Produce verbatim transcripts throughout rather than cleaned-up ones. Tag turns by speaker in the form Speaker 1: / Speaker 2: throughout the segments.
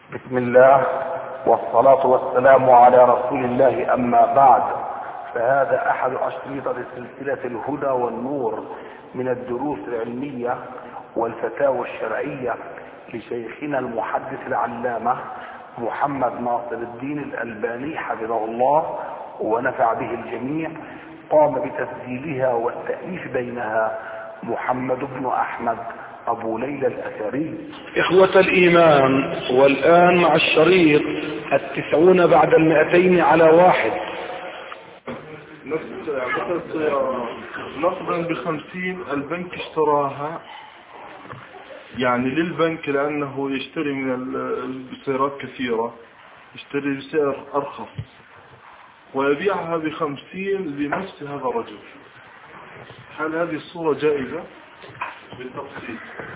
Speaker 1: بسم الله والصلاة والسلام على رسول الله، أما بعد، فهذا أحد أشرطة سلسلة الهدى والنور من الدروس العلمية والفتاوى الشرعية لشيخنا المحدث العلامة محمد ناصر الدين الألباني حفظه الله ونفع به الجميع. قام بتسجيلها والتأليف بينها محمد بن أحمد أبو ليلى الأثري.
Speaker 2: إخوة الإيمان، والآن مع الشريط التسعون بعد المئتين على واحد.
Speaker 3: نقدا بخمسين البنك اشتراها يعني للبنك لأنه يشتري من السيارات كثيرة، يشتري بسعر أرخص ويبيعها بخمسين لنفس هذا الرجل. هل هذه الصورة جائزة بالتفصيل؟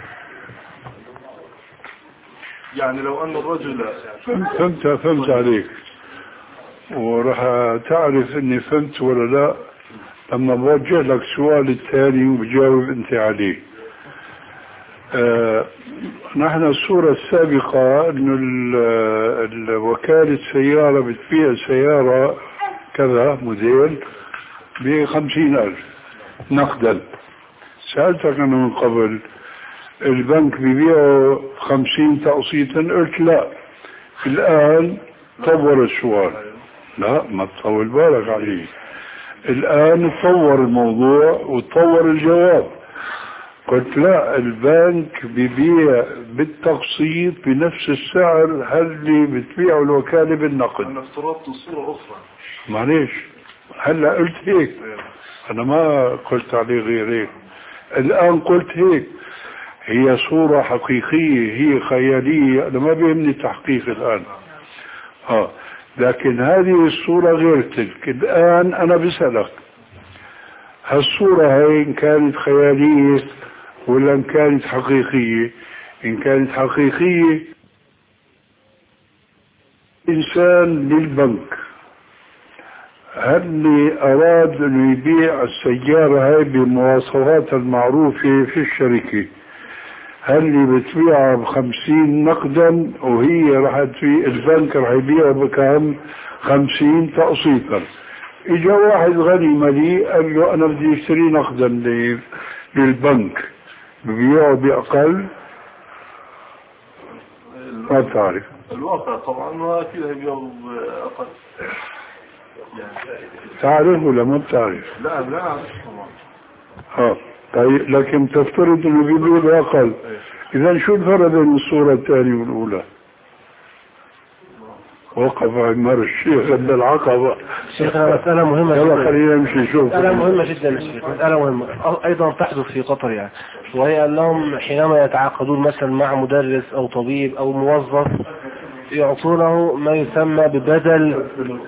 Speaker 3: يعني لو أن الرجل
Speaker 4: فهمت فهمت عليك، وراح تعرف اني فهمت ولا لا لما بوجه لك سؤال الثاني وبجاوب انت عليه. آه نحن الصورة السابقة انه وكالة سيارة بتبيع سيارة كذا موديل بخمسين الف نقدا. سألتك أنا من قبل البنك بيبيعه خمسين تقسيطا، قلت لا. الآن طور السؤال، لا ما تطول بالك عليه، الآن تطور الموضوع وتطور الجواب. قلت لا، البنك بيبيع بالتقسيط بنفس السعر اللي بتبيعه الوكالة بالنقد.
Speaker 3: أنا افترضت صورة أخرى،
Speaker 4: معليش هلا قلت هيك، أنا ما قلت عليه غير هيك. الآن قلت هيك، هي صورة حقيقية، هي خيالية، أنا ما بيهمني تحقيق الآن. آه لكن هذه الصورة غير تلك. الآن أنا بسألك، هالصورة هاي إن كانت خيالية ولا إن كانت حقيقية؟ إن كانت حقيقية، إنسان للبنك هل أراد أن يبيع السيارة هاي بالمواصفات المعروفة في الشركة، هل اللي بتبيعها بخمسين نقدا وهي راح تبيع البنك راح يبيعها بكم؟ خمسين تقسيطا. اجا واحد غني مليء قال له انا بدي اشتري نقدا للبنك، ببيعه باقل؟ ما بتعرف
Speaker 3: الواقع طبعا ما اكيد هيبيعوا باقل.
Speaker 4: تعرف ولا ما بتعرف؟
Speaker 3: لا لا اعرف طبعا.
Speaker 4: اه طيب، لكن تفترض انه بيبيعوا باقل. اذا شو الفرق بين الصورة الثانية والاولى؟ وقف عمر الشيخ عند العقبة.
Speaker 5: شيخنا مسألة مهمة
Speaker 4: يلا
Speaker 5: جدا.
Speaker 4: خلينا نمشي نشوف.
Speaker 5: مسألة مهمة جدا يا شيخ، مسألة مهمة أيضا تحدث في قطر يعني، وهي أنهم حينما يتعاقدون مثلا مع مدرس أو طبيب أو موظف يعطونه ما يسمى ببدل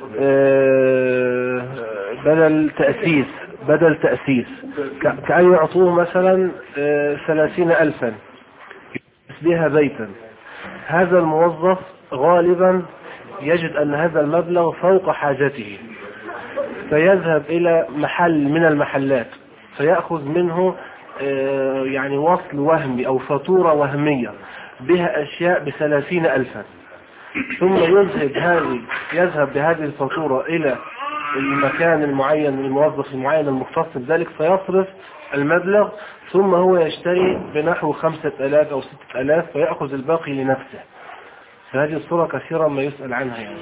Speaker 5: بدل تأسيس بدل تأسيس كأن يعطوه مثلا ثلاثين ألفا بها بيتا. هذا الموظف غالبا يجد أن هذا المبلغ فوق حاجته، فيذهب إلى محل من المحلات فيأخذ منه يعني وصل وهمي أو فاتورة وهمية بها أشياء بثلاثين ألفا، ثم يذهب هذه يذهب بهذه الفاتورة إلى المكان المعين الموظف المعين المختص بذلك، فيصرف المبلغ، ثم هو يشتري بنحو خمسة آلاف أو ستة آلاف فيأخذ الباقي لنفسه. فهذه الصورة كثيرا ما يسأل عنها يعني.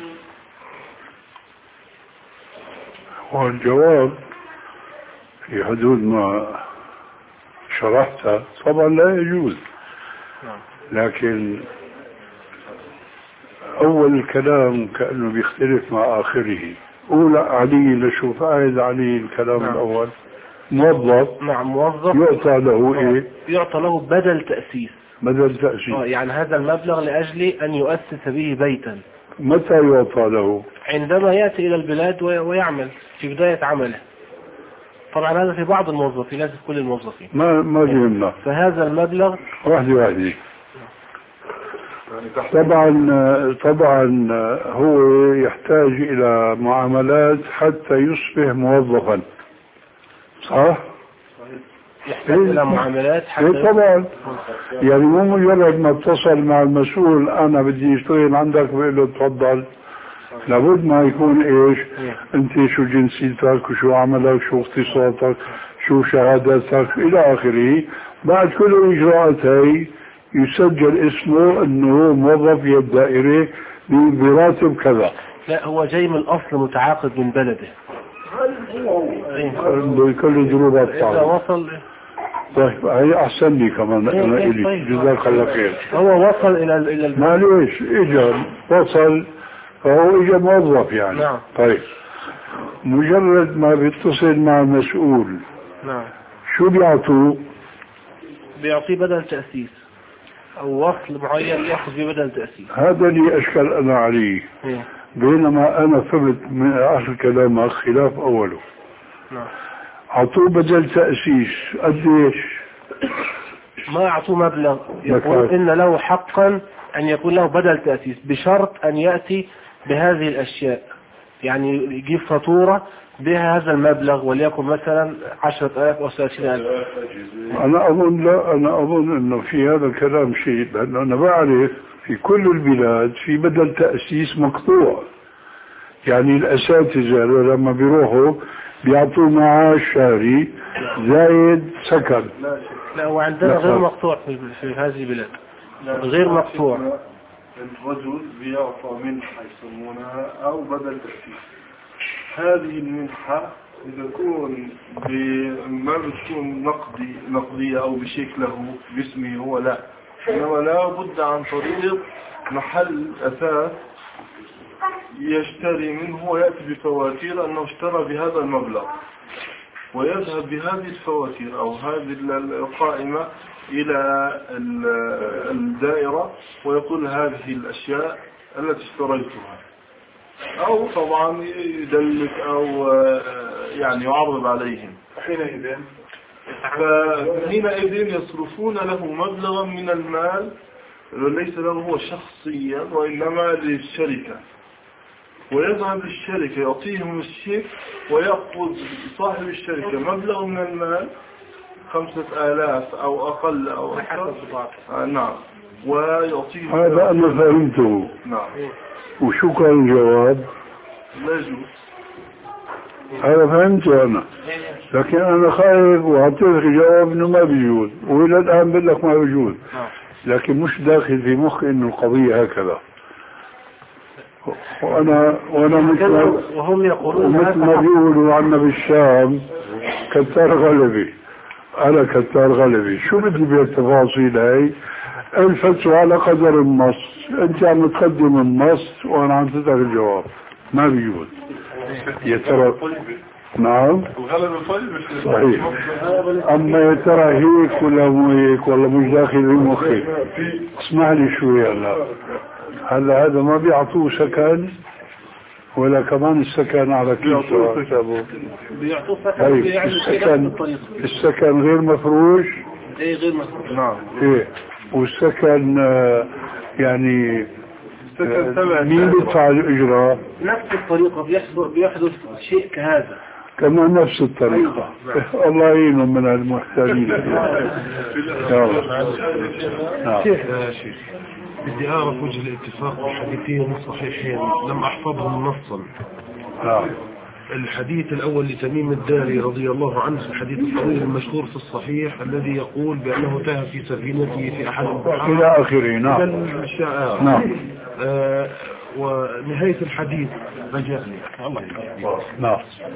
Speaker 4: والجواب في حدود ما شرحتها طبعا لا يجوز، لكن أول الكلام كأنه بيختلف مع آخره. أولى علي لشوف قاعد علي الكلام نعم. الأول موظف
Speaker 5: نعم موظف
Speaker 4: يعطى له إيه؟
Speaker 5: يعطى له بدل تأسيس.
Speaker 4: بدل تأسيس
Speaker 5: يعني هذا المبلغ لأجل أن يؤسس به بيتا.
Speaker 4: متى يعطى له؟
Speaker 5: عندما يأتي إلى البلاد ويعمل في بداية عمله. طبعا هذا في بعض الموظفين، ليس في كل الموظفين.
Speaker 4: ما ما يهمنا.
Speaker 5: فهذا المبلغ
Speaker 4: واحدة واحدة. طبعا طبعا هو يحتاج إلى معاملات حتى يصبح موظفا، صح؟
Speaker 5: يحتاج إلى معاملات حتى
Speaker 4: إيه طبعا. يعني مو مجرد ما اتصل مع المسؤول أنا بدي أشتغل عندك بقول له تفضل، لابد ما يكون إيش أنت شو جنسيتك وشو عملك شو اختصاصك شو شهاداتك إلى آخره. بعد كل الإجراءات هاي يسجل اسمه أنه موظف في الدائرة براتب كذا.
Speaker 5: لا هو جاي من الأصل متعاقد من بلده.
Speaker 4: بكل ضروبات
Speaker 5: إذا وصل.
Speaker 4: طيب هي أحسن لي كمان أنا إلي
Speaker 5: طيب.
Speaker 4: جزاك الله خير.
Speaker 5: هو وصل إلى إلى البلد.
Speaker 4: معليش إجا وصل فهو إجا موظف يعني.
Speaker 5: نعم.
Speaker 4: طيب مجرد ما بيتصل مع المسؤول
Speaker 5: نعم
Speaker 4: شو بيعطوه؟
Speaker 5: بيعطيه بدل تأسيس أو وصل معين يأخذ به بدل تأسيس.
Speaker 4: هذا اللي أشكل أنا عليه.
Speaker 5: إيه.
Speaker 4: بينما أنا فهمت من آخر كلامك خلاف أوله.
Speaker 5: نعم.
Speaker 4: أعطوه بدل تأسيس قديش؟
Speaker 5: ما أعطوه مبلغ يقول إن له حقا أن يكون له بدل تأسيس بشرط أن يأتي بهذه الأشياء، يعني يجيب فاتورة بها هذا المبلغ وليكن مثلا عشرة آلاف أو ثلاثين ألف.
Speaker 4: أنا أظن لا أنا أظن أنه في هذا الكلام شيء، لأنه أنا بعرف في كل البلاد في بدل تأسيس مقطوع. يعني الأساتذة لما بيروحوا بيعطوا معاش شهري زايد سكن.
Speaker 5: لا هو عندنا غير مقطوع في, في هذه البلاد غير مقطوع.
Speaker 3: الرجل بيعطى منحة يسمونها أو بدل تأسيس. هذه المنحة بتكون ما بتكون نقدي نقدية أو بشكله باسمه هو، لا، إنما لا بد عن طريق محل أثاث يشتري منه ويأتي بفواتير أنه اشترى بهذا المبلغ، ويذهب بهذه الفواتير أو هذه القائمة إلى الدائرة ويقول هذه الأشياء التي اشتريتها، أو طبعا يدلك أو يعني يعرض عليهم. حينئذ فحينئذ يصرفون له مبلغا من المال ليس له هو شخصيا وإنما للشركة، ويذهب للشركة يعطيهم الشيك ويأخذ صاحب الشركة مبلغ من المال خمسة آلاف أو أقل أو أكثر. آه نعم. ويعطيهم
Speaker 4: هذا أنا فهمته.
Speaker 3: نعم.
Speaker 4: وشو كان الجواب؟
Speaker 3: لا يجوز.
Speaker 4: هذا فهمته أنا، لكن أنا خايف وأعطيك جواب إنه ما بيجوز، وإلى الآن بقول لك ما بيجوز، لكن مش داخل في مخي إنه القضية هكذا. وأنا وأنا مثل
Speaker 5: وهم يقولون
Speaker 4: مثل ما بيقولوا عنا بالشام كتار غلبي. أنا كتار غلبي، شو بدي بالتفاصيل هاي؟ الفتوى على قدر النص، أنت عم تقدم النص وأنا عم تدعي الجواب، ما بيجوز. يا ترى نعم
Speaker 3: الغلبة طيب
Speaker 4: صحيح، أما يا ترى هيك ولا مو هيك ولا مش داخل في مخي. اسمح لي شوي هلا هلا هذا ما بيعطوه سكن ولا كمان السكن على كيف حسابه؟
Speaker 5: بيعطوه سكن يعني
Speaker 4: السكن السكن غير مفروش.
Speaker 5: ايه غير مفروش.
Speaker 3: نعم.
Speaker 4: ايه والسكن يعني مين بيدفع الإجراء؟
Speaker 5: نفس الطريقة بيحدث شيء كهذا
Speaker 4: كمان نفس الطريقة. الله يعينهم من المحتاجين.
Speaker 6: شيخ بدي أعرف وجه الاتفاق بالحديثين الصحيحين لم أحفظهم نصا.
Speaker 4: نعم.
Speaker 6: الحديث الأول لتميم الداري رضي الله عنه الحديث الطويل المشهور في الصحيح الذي يقول بأنه تاه في سفينته في أحد البحار
Speaker 4: إلى آخره. نعم. نعم.
Speaker 6: آه ونهاية الحديث رجعني الله
Speaker 4: نعم.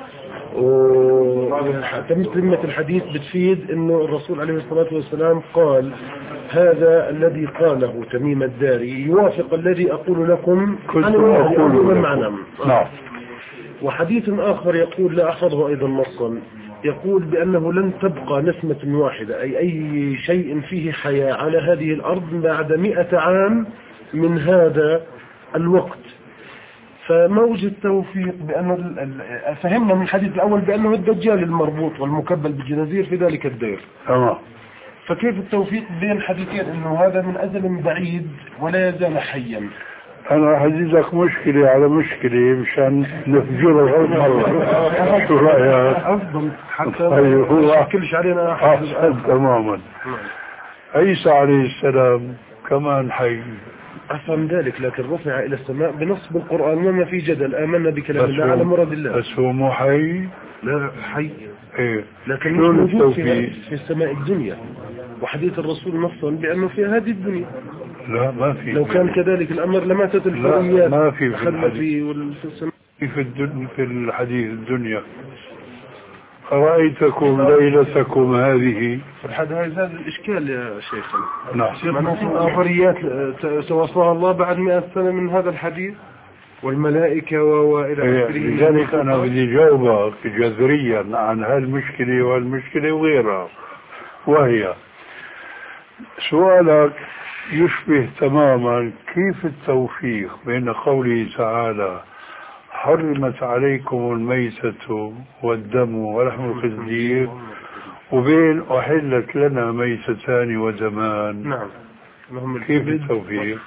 Speaker 6: وتمت الحديث بتفيد انه الرسول عليه الصلاة والسلام قال هذا الذي قاله تميم الداري يوافق الذي اقول لكم
Speaker 4: كنت اقول
Speaker 6: من معنى.
Speaker 4: نعم.
Speaker 6: وحديث اخر يقول لا احفظه ايضا نصا يقول بانه لن تبقى نسمة واحدة اي اي شيء فيه حياة على هذه الارض بعد مئة عام من هذا الوقت. فما وجد توفيق بأن فهمنا من الحديث الأول بأنه الدجال المربوط والمكبل بالجنازير في ذلك الدير.
Speaker 4: تمام.
Speaker 6: فكيف التوفيق بين حديثين إنه هذا من أزل بعيد ولا يزال حيا؟
Speaker 4: أنا راح أزيدك مشكلة على مشكلة مشان نفجرها غير شو رأيك؟
Speaker 6: أفضل حتى
Speaker 4: طيب هو
Speaker 6: ما يشكلش علينا أحد.
Speaker 4: أحسن تماما. عيسى عليه السلام كمان حي.
Speaker 6: أفهم ذلك، لكن رفع إلى السماء بنص بالقرآن وما في جدل، آمنا بكلام الله على مراد الله.
Speaker 4: بس هو مو حي؟
Speaker 6: لا حي.
Speaker 4: إيه.
Speaker 6: لكن مش موجود في, في السماء الدنيا، وحديث الرسول نصا بأنه في هذه الدنيا.
Speaker 4: لا ما في.
Speaker 6: لو كان كذلك الأمر لماتت الحريات.
Speaker 4: ما في في
Speaker 6: الحديث
Speaker 4: في, في, الدن في الحديث الدنيا. أرأيتكم ليلتكم هذه.
Speaker 6: هذا الإشكال يا شيخنا.
Speaker 4: نعم.
Speaker 6: من الآخريات توصلها الله بعد مئة سنة من هذا الحديث والملائكة وإلى آخره.
Speaker 4: لذلك أنا بدي جاوبك جذريا عن هالمشكلة والمشكلة وغيرها، وهي سؤالك يشبه تماما كيف التوفيق بين قوله تعالى حرمت عليكم الميتة والدم ولحم الخنزير وبين أحلت لنا ميتتان ودمان.
Speaker 6: نعم.
Speaker 4: كيف التوفيق؟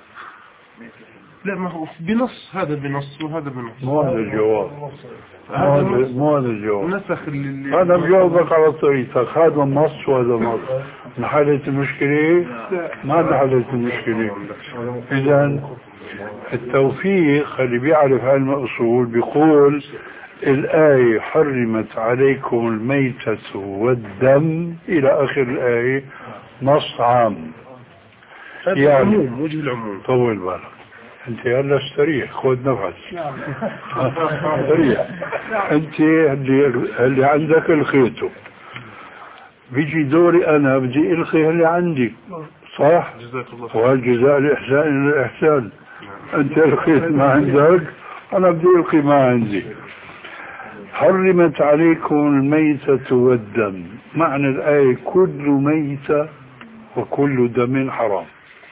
Speaker 6: لا ما هو بنص، هذا بنص وهذا بنص.
Speaker 4: مو هذا الجواب. مو هذا الجواب.
Speaker 6: نسخ اللي
Speaker 4: أنا بجاوبك على طريقتك. هذا نص وهذا نص. نحلت المشكلة؟ ما نحلت المشكلة. إذن التوفيق اللي بيعرف علم الأصول بيقول الآية حرمت عليكم الميتة والدم إلى آخر الآية نص عام.
Speaker 6: يعني العموم، وجه العموم.
Speaker 4: طول بالك انت هلا استريح، خذ نفس استريح. انت اللي, اللي عندك الخيته، بيجي دوري انا بدي القي اللي عندي، صح؟
Speaker 6: جزاك الله.
Speaker 4: والجزاء الاحسان الاحسان. انت الخيت ما عندك، انا بدي القي ما عندي. حرمت عليكم الميتة والدم، معنى الآية كل ميتة وكل دم حرام.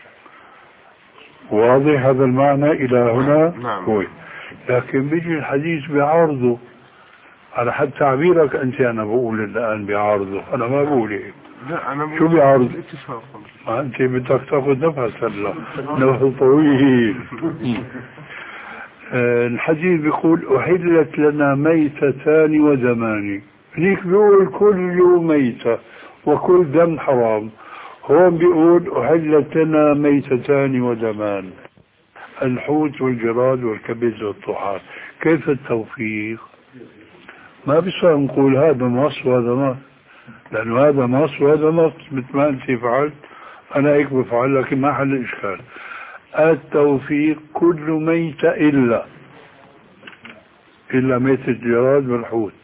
Speaker 4: واضح هذا المعنى إلى هنا؟
Speaker 6: نعم.
Speaker 4: هو. لكن بيجي الحديث بعارضه على حد تعبيرك أنت. أنا بقول الآن بعارضه، أنا ما بقول هيك.
Speaker 6: لا أنا
Speaker 4: شو بعارض؟
Speaker 6: الاتفاق.
Speaker 4: ما أنت بدك تاخذ نفس هلا، نفس طويل. الحديث بيقول أحلت لنا ميتتان ودمان، هنيك بيقول كل ميتة وكل دم حرام، هون بيقول أحلت لنا ميتتان ودمان، الحوت والجراد والكبد والطحال. كيف التوفيق؟ ما بيصير نقول هذا نص وهذا نص، لأنه هذا نص وهذا نص مثل ما أنت فعلت أنا هيك بفعل، لكن ما حل الإشكال. التوفيق كل ميتة إلا إلا ميتة الجراد والحوت،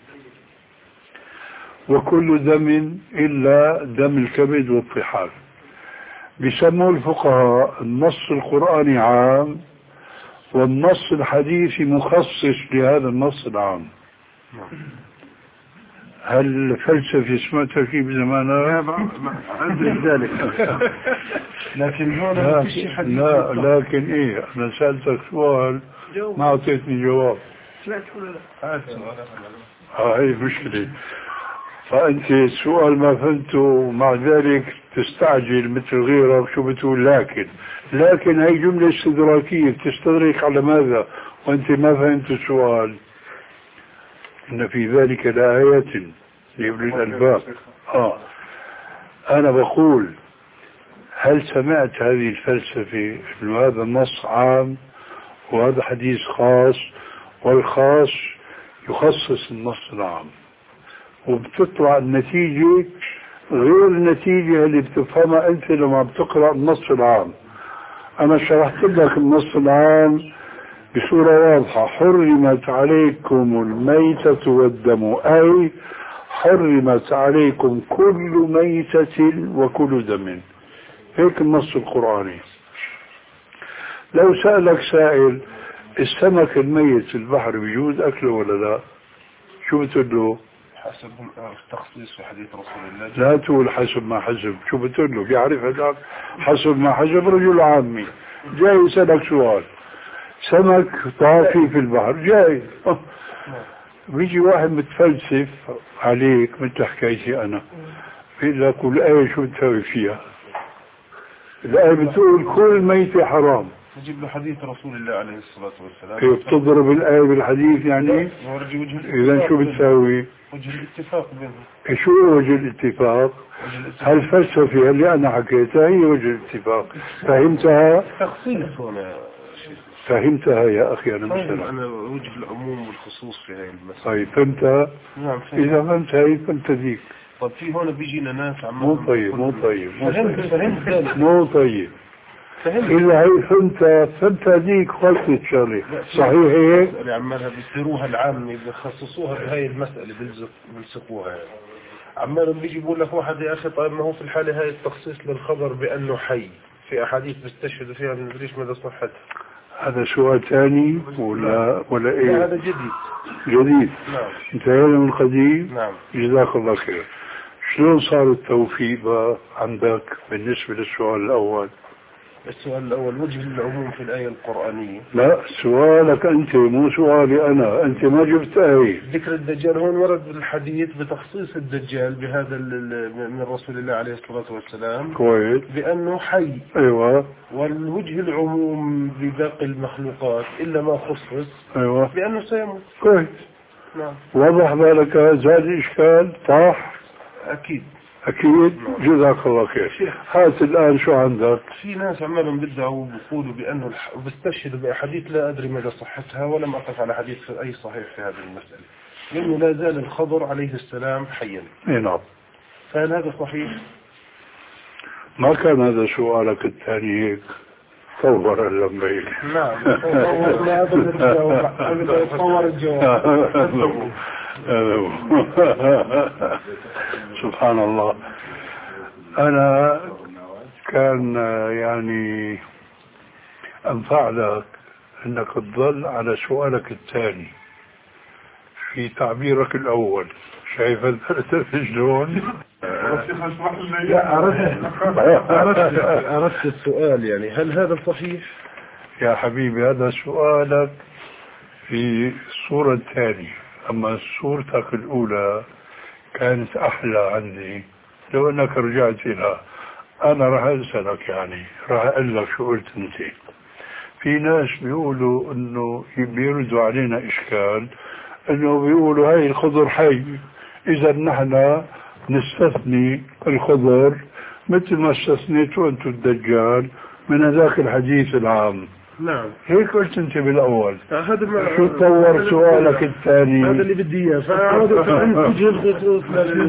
Speaker 4: وكل دم إلا دم الكبد والطحال. بيسموا الفقهاء النص القرآني عام والنص الحديثي مخصص لهذا النص العام. هل الفلسفة سمعتها كيف زمانها؟
Speaker 6: لا ذلك. لكن هون
Speaker 4: لا, لا لكن ايه، انا سألتك سؤال ما اعطيتني جواب.
Speaker 3: سمعت ولا لا؟
Speaker 4: اه هي مشكلة. فانت السؤال ما فهمته، مع ذلك تستعجل مثل غيرك. شو بتقول لكن؟ لكن هي جملة استدراكية تستدرك على ماذا وانت ما فهمت السؤال. إن في ذلك لآيات لأولي الألباب. آه أنا بقول هل سمعت هذه الفلسفة إنه هذا نص عام وهذا حديث خاص، والخاص يخصص النص العام، وبتطلع النتيجة غير النتيجة اللي بتفهمها أنت لما بتقرأ النص العام. أنا شرحت لك النص العام بصورة واضحة: حرمت عليكم الميتة والدم، أي حرمت عليكم كل ميتة وكل دم. هيك النص القرآني. لو سألك سائل السمك الميت في البحر بيجوز أكله ولا لا؟ شو بتقول له؟
Speaker 6: حسب التخصيص في حديث رسول الله.
Speaker 4: لا تقول حسب ما حسب. شو بتقول له؟ بيعرف هذاك حسب ما حسب رجل عامي جاي يسألك سؤال: سمك طافي في البحر جاي، بيجي واحد متفلسف عليك مثل حكايتي أنا، بيقول لك الآية شو بتسوي فيها؟ الآية بتقول كل ميتة حرام،
Speaker 6: نجيب له حديث رسول الله عليه الصلاة والسلام.
Speaker 4: كيف تضرب الآية بالحديث يعني؟
Speaker 6: نورجي وجه
Speaker 4: إذا شو بتساوي؟
Speaker 6: وجه الاتفاق بينهم.
Speaker 4: شو وجه الاتفاق؟ هالفلسفة اللي أنا حكيتها هي وجه الاتفاق. فهمتها؟
Speaker 6: تخصيص هنا.
Speaker 4: فهمتها يا أخي أنا
Speaker 6: طيب
Speaker 4: مثلا.
Speaker 6: أنا وجه العموم والخصوص في هاي المسألة.
Speaker 4: طيب فهمتها؟
Speaker 6: نعم فهمت.
Speaker 4: إذا فهمتها هي فهمت ذيك.
Speaker 6: طب في هون بيجينا ناس عم
Speaker 4: مو طيب مو طيب مو
Speaker 6: فهمت
Speaker 4: طيب
Speaker 6: فهمت ذلك.
Speaker 4: مو طيب.
Speaker 6: فهمت.
Speaker 4: إذا هي فهمت فهمت هذيك خلصت شغلة صحيح هيك؟
Speaker 6: اللي عمالها بيصيروها العامة بيخصصوها بهاي المسألة بيلزق بيلصقوها يعني. عمالهم بيجي بيقول لك واحد يا أخي طيب ما هو في الحالة هاي التخصيص للخبر بأنه حي في أحاديث بيستشهدوا فيها ما ندريش مدى صحتها.
Speaker 4: هذا سؤال ثاني ولا ولا
Speaker 6: لا
Speaker 4: إيه؟
Speaker 6: هذا جديد.
Speaker 4: جديد.
Speaker 6: نعم.
Speaker 4: انتهينا من القديم.
Speaker 6: نعم.
Speaker 4: جزاك الله خير. شلون صار التوفيق بقى عندك بالنسبة للسؤال الأول؟
Speaker 6: السؤال الأول وجه العموم في الآية القرآنية.
Speaker 4: لا سؤالك أنت مو سؤالي أنا. أنت ما جبت آية.
Speaker 6: ذكر الدجال هون ورد الحديث بتخصيص الدجال بهذا من رسول الله عليه الصلاة والسلام.
Speaker 4: كويس.
Speaker 6: بأنه حي.
Speaker 4: أيوة.
Speaker 6: والوجه العموم بباقي المخلوقات إلا ما خصص.
Speaker 4: أيوة.
Speaker 6: بأنه سيموت.
Speaker 4: كويس.
Speaker 6: نعم.
Speaker 4: وضح بالك زاد الإشكال طاح.
Speaker 6: أكيد.
Speaker 4: أكيد. جزاك الله خير. هات الآن شو عندك؟
Speaker 6: في ناس عمالهم بدعوا وبيقولوا بأنه الح... وبيستشهدوا بأحاديث لا أدري مدى صحتها ولم أقف على حديث في أي صحيح في هذه المسألة. لأنه لا زال الخضر عليه السلام حيا.
Speaker 4: اي نعم.
Speaker 6: فهل هذا صحيح؟
Speaker 4: ما كان هذا سؤالك الثاني هيك طور اللمبين.
Speaker 6: نعم. ما أبدا الجواب. أبدا يتطور الجواب.
Speaker 4: سبحان الله. أنا كان يعني أنفع لك أنك تظل على سؤالك الثاني في تعبيرك الأول. شايف الفلسفة شلون؟
Speaker 6: لا أردت أردت أردت السؤال يعني هل هذا صحيح؟
Speaker 4: يا حبيبي هذا سؤالك في الصورة الثانية. أما صورتك الأولى كانت أحلى عندي لو أنك رجعت لها. أنا راح أسألك يعني راح أقول لك شو قلت أنت. في ناس بيقولوا إنه بيردوا علينا إشكال إنه بيقولوا هاي الخضر حي. إذا نحن نستثني الخضر مثل ما استثنيتوا أنتم الدجال من هذاك الحديث العام.
Speaker 6: نعم.
Speaker 4: هيك قلت أنت بالأول.
Speaker 6: هذا ما
Speaker 4: شو تطور سؤالك الثاني؟
Speaker 6: هذا اللي بدي إياه. فأعود وجه الخصوص.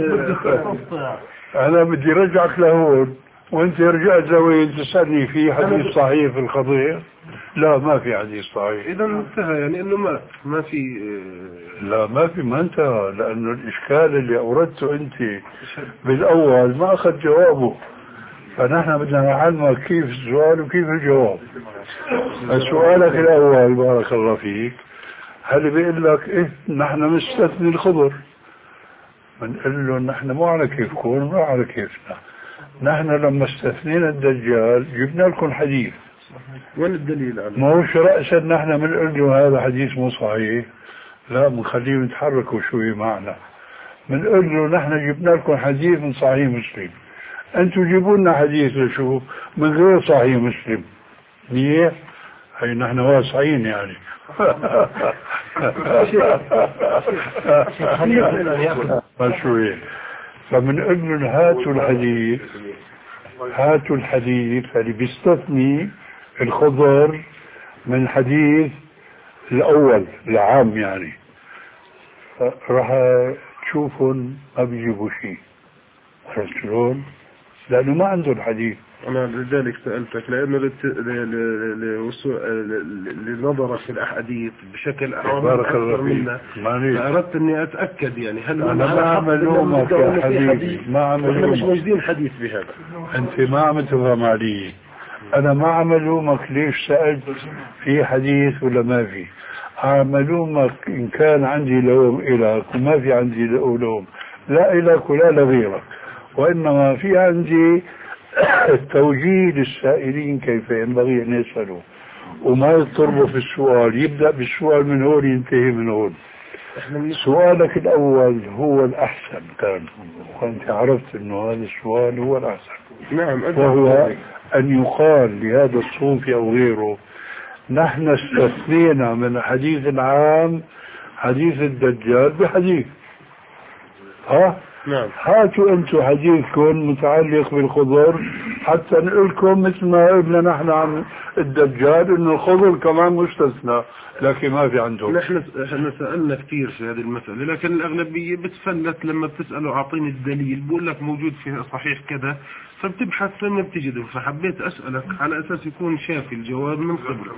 Speaker 4: أنا بدي رجعك لهون وأنت رجعت لوين تسألني في حديث صحيح في الخضير. لا ما في حديث صحيح.
Speaker 6: إذا انتهى يعني إنه ما ما في.
Speaker 4: لا ما في ما انتهى لأنه الإشكال اللي أوردته أنت بالأول ما أخذ جوابه. فنحن بدنا نعلمك كيف السؤال وكيف الجواب. سؤالك الأول بارك الله فيك هل بيقول لك إيه نحن مستثني الخضر. بنقول له نحن مو على كيفكم مو على كيفنا. نحن لما استثنينا الدجال جبنا لكم حديث.
Speaker 6: وين الدليل على؟
Speaker 4: ما هوش رأسا نحن بنقول له هذا حديث مو صحيح. لا بنخليهم يتحركوا شوي معنا. بنقول له نحن جبنا لكم حديث من صحيح مسلم. انتم جيبوا لنا حديث لشوف من غير صحيح مسلم. ليه؟ هي نحن واسعين يعني. شوي. فبنقول لهم هاتوا الحديث هاتوا الحديث اللي بيستثني الخضر من الحديث الأول العام يعني. راح تشوفهم ما بيجيبوا شيء. عرفت شلون؟ لأنه ما عنده الحديث.
Speaker 6: أنا لذلك سألتك لأنه لنظر في الأحاديث بشكل
Speaker 4: بارك الله فيك.
Speaker 6: فأردت أني أتأكد يعني هل
Speaker 4: أنا ما عملومك يا حبيبي ما
Speaker 6: عملومك. مش
Speaker 4: عملومك.
Speaker 6: موجودين حديث بهذا.
Speaker 4: أنت ما عم تفهم علي. أنا ما عملومك ليش سألت في حديث ولا ما في. عملومك إن كان عندي لوم إلك وما في عندي لوم لا إلك ولا لغيرك. وإنما في عندي توجيه للسائلين كيف ينبغي أن يسألوا وما يضطروا في السؤال. يبدأ بالسؤال من هون ينتهي من هون. سؤالك الأول هو الأحسن كان وأنت عرفت أنه هذا السؤال هو الأحسن.
Speaker 6: نعم.
Speaker 4: وهو أن يقال لهذا الصوفي أو غيره نحن استثنينا من حديث العام حديث الدجال بحديث. ها
Speaker 6: نعم.
Speaker 4: هاتوا انتم حديثكم متعلق بالخضر حتى نقول لكم مثل ما قلنا نحن عن الدجال انه الخضر كمان مستثنى، لكن ما في عندهم.
Speaker 6: نحن احنا سألنا كثير في هذه المسألة، لكن الأغلبية بتفلت لما بتسأله أعطيني الدليل بقول لك موجود في صحيح كذا، فبتبحث لما بتجده. فحبيت أسألك على أساس يكون شافي الجواب من قبل.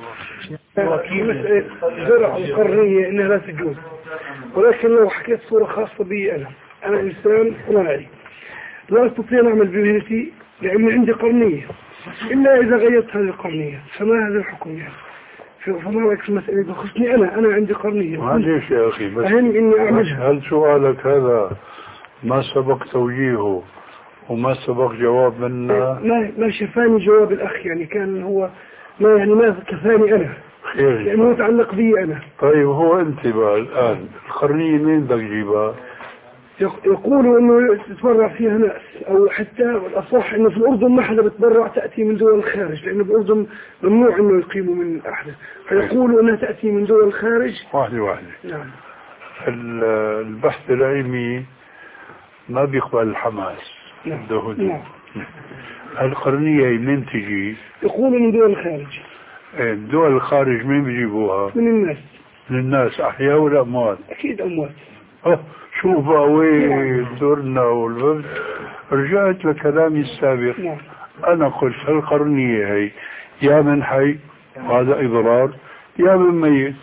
Speaker 7: مسألة زرع القرنية إنها لا تجوز، ولكن لو حكيت صورة خاصة بي أنا أنا إنسان صناعي لا أستطيع أن أعمل بمهنتي لأن عندي قرنية، إلا إذا غيرت هذه القرنية، فما هذا الحكم يعني؟ فما رأيك في المسألة بخصني أنا أنا عندي قرنية
Speaker 4: معليش يا أخي، بس
Speaker 7: أهم إني أعملها.
Speaker 4: هل سؤالك هذا ما سبق توجيهه وما سبق جواب منا؟
Speaker 7: ما ما شفاني جواب الأخ، يعني كان هو ما يعني ما كفاني أنا،
Speaker 4: خير
Speaker 7: لأنه يتعلق بي أنا.
Speaker 4: طيب هو أنت بقى الآن القرنية مين بدك تجيبها؟
Speaker 7: يقولوا انه يتبرع فيها ناس، او حتى الاصح انه في الاردن ما حدا بتبرع، تاتي من دول الخارج، لانه بالاردن ممنوع انه يقيموا من احد، فيقولوا انها تاتي من دول الخارج.
Speaker 4: واحده واحده.
Speaker 7: نعم.
Speaker 4: البحث العلمي ما بيقبل الحماس.
Speaker 7: نعم.
Speaker 4: نعم. القرنيه من تجي؟
Speaker 7: يقولوا من دول الخارج.
Speaker 4: ايه دول الخارج مين بيجيبوها؟
Speaker 7: من الناس.
Speaker 4: من الناس، احياء ولا اموات؟
Speaker 7: اكيد اموات.
Speaker 4: اه شوف وين دورنا والبلد. رجعت لكلامي السابق.
Speaker 7: نعم.
Speaker 4: انا قلت القرنية هي يا من حي وهذا اضرار يا من ميت.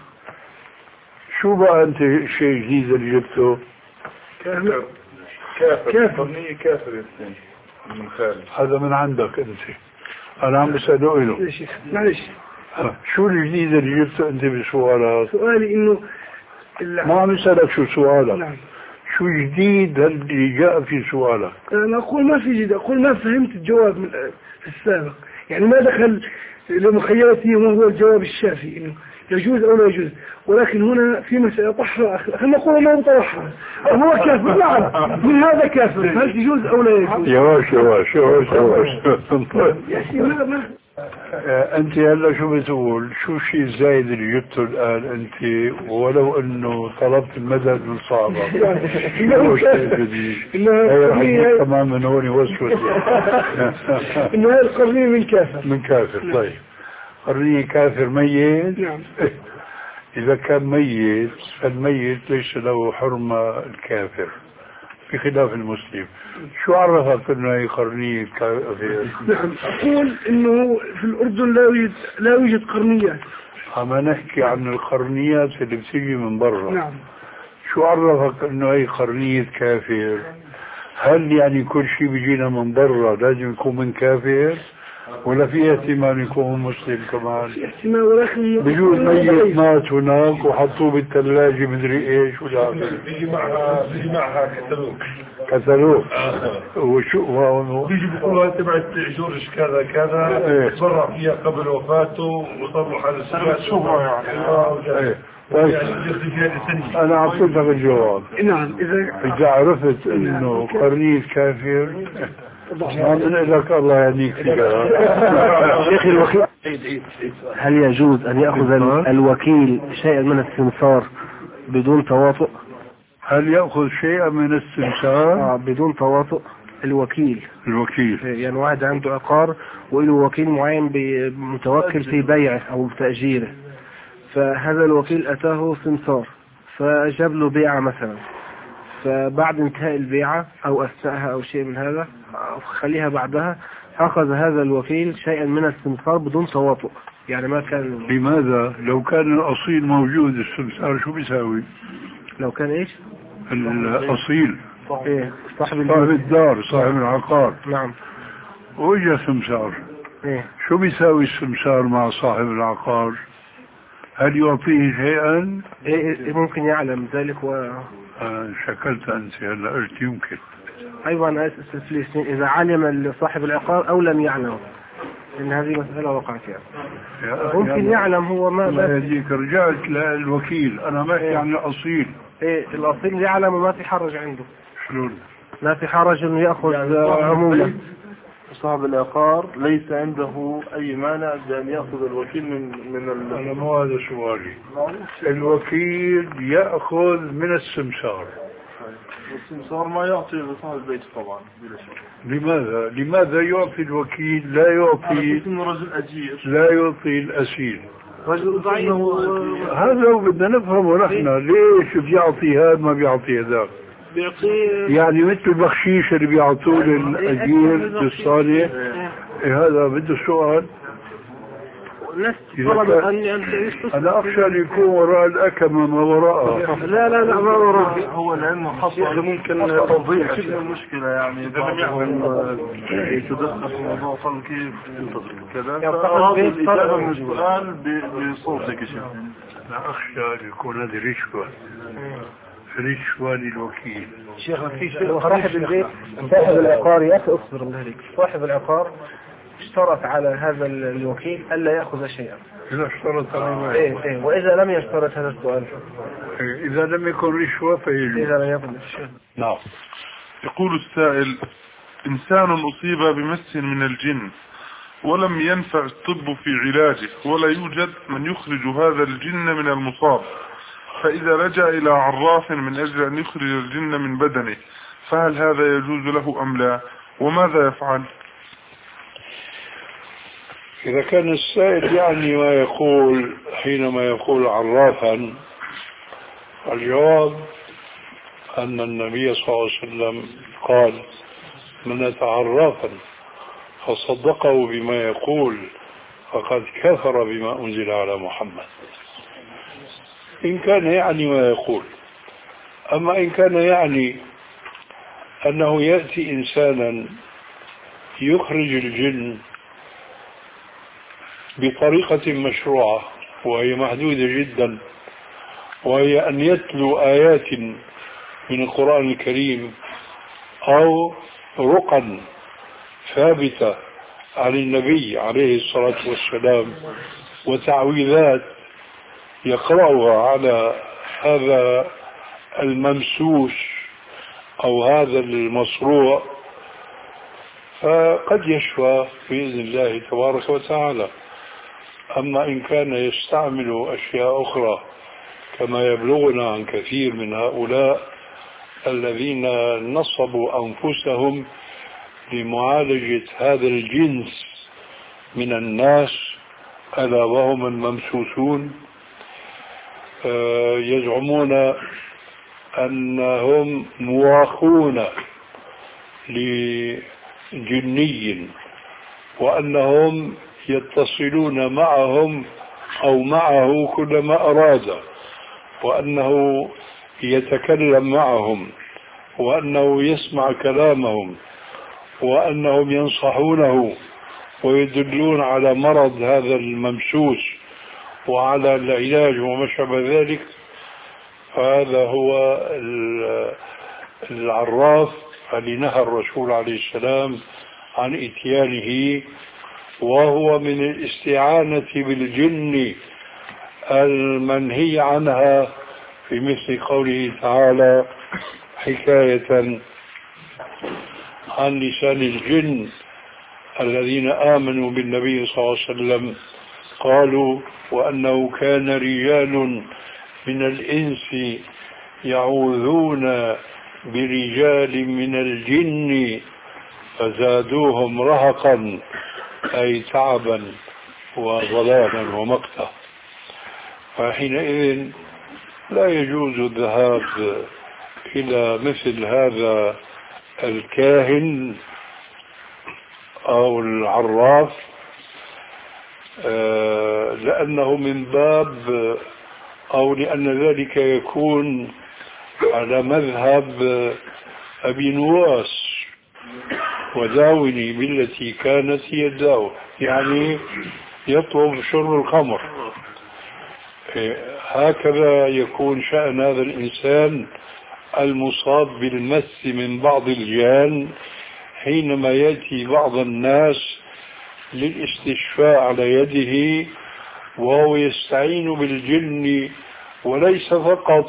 Speaker 4: شو بقى انت شيء جديد اللي جبته؟
Speaker 3: كافر كافر قرنية كافر الاثنين من خارج.
Speaker 4: هذا من عندك انت، انا عم بسأله له.
Speaker 7: معلش
Speaker 4: شو الجديد اللي جبته انت بسؤالك؟
Speaker 7: سؤالي انه
Speaker 4: ما عم يسألك شو سؤالك.
Speaker 7: نعم.
Speaker 4: شو جديد اللي جاء في سؤالك؟
Speaker 7: أنا أقول ما في جديد، أقول ما فهمت الجواب من في السابق، يعني ما دخل لمخيلتي وما هو الجواب الشافي إنه يجوز أو لا يجوز، ولكن هنا في مسألة طحرة، خلينا نقول ما مطرحها، هو كافر نعم من هذا كافر، هل تجوز أو لا يجوز؟
Speaker 4: يواش يواش يواش يواش.
Speaker 7: يا سيدي ما ما
Speaker 4: انت هلا شو بتقول؟ شو الشيء الزايد اللي جبته الان انت ولو انه طلبت المدد من صاحبك؟ شو الشيء الجديد؟ هي تمام من هون وسوس.
Speaker 7: انه هاي القرنية من كافر.
Speaker 4: من كافر. طيب قرنية كافر ميت؟
Speaker 7: نعم.
Speaker 4: اذا كان ميت فالميت ليس له حرمة الكافر بخلاف المسلم. شو عرفك انه هي قرنية كافر؟
Speaker 7: نعم اقول انه في الاردن لا يوجد لا يوجد قرنيات.
Speaker 4: عم نحكي عن القرنيات اللي بتيجي من برا.
Speaker 7: نعم.
Speaker 4: شو عرفك انه هي قرنية كافر؟ هل يعني كل شيء بيجينا من برا لازم يكون من كافر؟ ولا في احتمال يكون مسلم كمان؟
Speaker 7: في احتمال، ولكن
Speaker 4: بجوز ميت مات هناك وحطوه بالثلاجة مدري ايش ولا
Speaker 3: بيجي معها بيجي معها كتالوج
Speaker 4: كتالوج. وشو
Speaker 3: بيجي بيقولوا تبعت جورج كذا كذا تبرع فيها قبل وفاته وصار على الشهرة يعني.
Speaker 4: طيب انا اعطيتك الجواب.
Speaker 7: نعم. اذا
Speaker 4: اذا عرفت انه قرنية كافر ما من لك الله يهديك فيها.
Speaker 5: شيخ الوكيل، هل يجوز ان يأخذ الوكيل شيئا من السمسار بدون تواطؤ؟
Speaker 4: هل يأخذ شيئا من السمسار؟
Speaker 5: آه بدون تواطؤ الوكيل.
Speaker 4: الوكيل
Speaker 5: يعني واحد عنده عقار وله وكيل معين متوكل في بيعه او تأجيره، فهذا الوكيل اتاه سمسار فجاب له بيعة مثلا، فبعد انتهاء البيعة او اثناءها او شيء من هذا او خليها بعدها اخذ هذا الوكيل شيئا من السمسار بدون تواطؤ، يعني ما كان.
Speaker 4: لماذا؟ لو كان الاصيل موجود السمسار شو بيساوي؟
Speaker 5: لو كان ايش؟
Speaker 4: الاصيل
Speaker 5: ايه صاحب
Speaker 4: صاحب الدار صاحب العقار.
Speaker 5: نعم.
Speaker 4: وإجا سمسار.
Speaker 5: ايه
Speaker 4: شو بيساوي السمسار مع صاحب العقار؟ هل يعطيه شيئا؟
Speaker 5: ايه ممكن يعلم ذلك و
Speaker 4: آه شكلت انت هلا قلت يمكن.
Speaker 5: ايوه انا اسف الفلسطين اذا علم صاحب العقار او لم يعلم، ان هذه مسألة وقعت يعني. ممكن يا يعلم هو ما
Speaker 4: الله يهديك. رجعت للوكيل انا ما احكي عن الاصيل.
Speaker 5: ايه الاصيل يعلم وما في حرج عنده.
Speaker 4: شلون؟
Speaker 5: ما في حرج انه ياخذ يعني عمولة.
Speaker 3: صاحب العقار ليس عنده أي مانع بأن يأخذ الوكيل من من ال...
Speaker 4: أنا مو هذا سؤالي. الوكيل يأخذ من السمسار.
Speaker 3: السمسار ما يعطي لصاحب البيت طبعا بلا شك.
Speaker 4: لماذا؟ لماذا يعطي الوكيل لا يعطي
Speaker 3: رجل أجير
Speaker 4: لا يعطي الأسير؟
Speaker 3: رجل ضعيف.
Speaker 4: هذا بدنا نفهمه نحن، ليش بيعطي هذا ما بيعطي هذاك؟ يعني مثل البخشيش اللي بيعطوه للأجير للصالح. إيه هذا بده سؤال. أنا أخشى أن يكون وراء الأكمة ما وراءها.
Speaker 3: لا لا لا ما وراءها. هو لأنه حصل ممكن تضيع المشكلة، يعني بعضهم يتدخل في موضوع قال كيف كذا، فأراد الإجابة من السؤال بصوتك يا شيخ.
Speaker 4: أنا أخشى أن يكون هذه رشوة رشوة للوكيل.
Speaker 5: شيخ في صاحب البيت صاحب العقار يا أخي اصبر من هذيك. صاحب العقار اشترط على هذا الوكيل ألا يأخذ شيئا.
Speaker 4: إذا اشترط على
Speaker 5: إيه إيه وإذا لم يشترط هذا السؤال
Speaker 4: إذا لم يكن رشوة فيجوز.
Speaker 5: إذا لم يكن رشوة.
Speaker 3: نعم. يقول السائل: إنسان أصيب بمس من الجن ولم ينفع الطب في علاجه ولا يوجد من يخرج هذا الجن من المصاب، فإذا لجأ إلى عراف من أجل أن يخرج الجن من بدنه فهل هذا يجوز له أم لا؟ وماذا يفعل؟
Speaker 4: إذا كان السائل يعني ما يقول حينما يقول عرافا، الجواب أن النبي صلى الله عليه وسلم قال: من أتى عرافا فصدقه بما يقول فقد كفر بما أنزل على محمد، إن كان يعني ما يقول. أما إن كان يعني أنه يأتي إنسانا يخرج الجن بطريقة مشروعة وهي محدودة جدا، وهي أن يتلو آيات من القرآن الكريم أو رقا ثابتة عن النبي عليه الصلاة والسلام وتعويذات يقرأها على هذا الممسوس أو هذا المصروع، فقد يشفى بإذن الله تبارك وتعالى. أما إن كان يستعمل أشياء أخرى كما يبلغنا عن كثير من هؤلاء الذين نصبوا أنفسهم لمعالجة هذا الجنس من الناس ألا وهم الممسوسون، يزعمون أنهم مواخون لجني وأنهم يتصلون معهم أو معه كلما أراد، وأنه يتكلم معهم، وأنه يسمع كلامهم، وأنهم ينصحونه ويدلون على مرض هذا الممسوس وعلى العلاج وما شابه ذلك. فهذا هو العراف الذي نهى الرسول عليه السلام عن إتيانه، وهو من الاستعانة بالجن المنهي عنها في مثل قوله تعالى حكاية عن لسان الجن الذين آمنوا بالنبي صلى الله عليه وسلم، قالوا: وأنه كان رجال من الإنس يعوذون برجال من الجن فزادوهم رهقا، أي تعبا وضلالا ومقتا. فحينئذ لا يجوز الذهاب إلى مثل هذا الكاهن أو العراف، لأنه من باب أو لأن ذلك يكون على مذهب أبي نواس: وداوني بالتي كانت هي الداو، يعني يطلب شرب الخمر. هكذا يكون شأن هذا الإنسان المصاب بالمس من بعض الجان حينما يأتي بعض الناس للاستشفاء على يده وهو يستعين بالجن، وليس فقط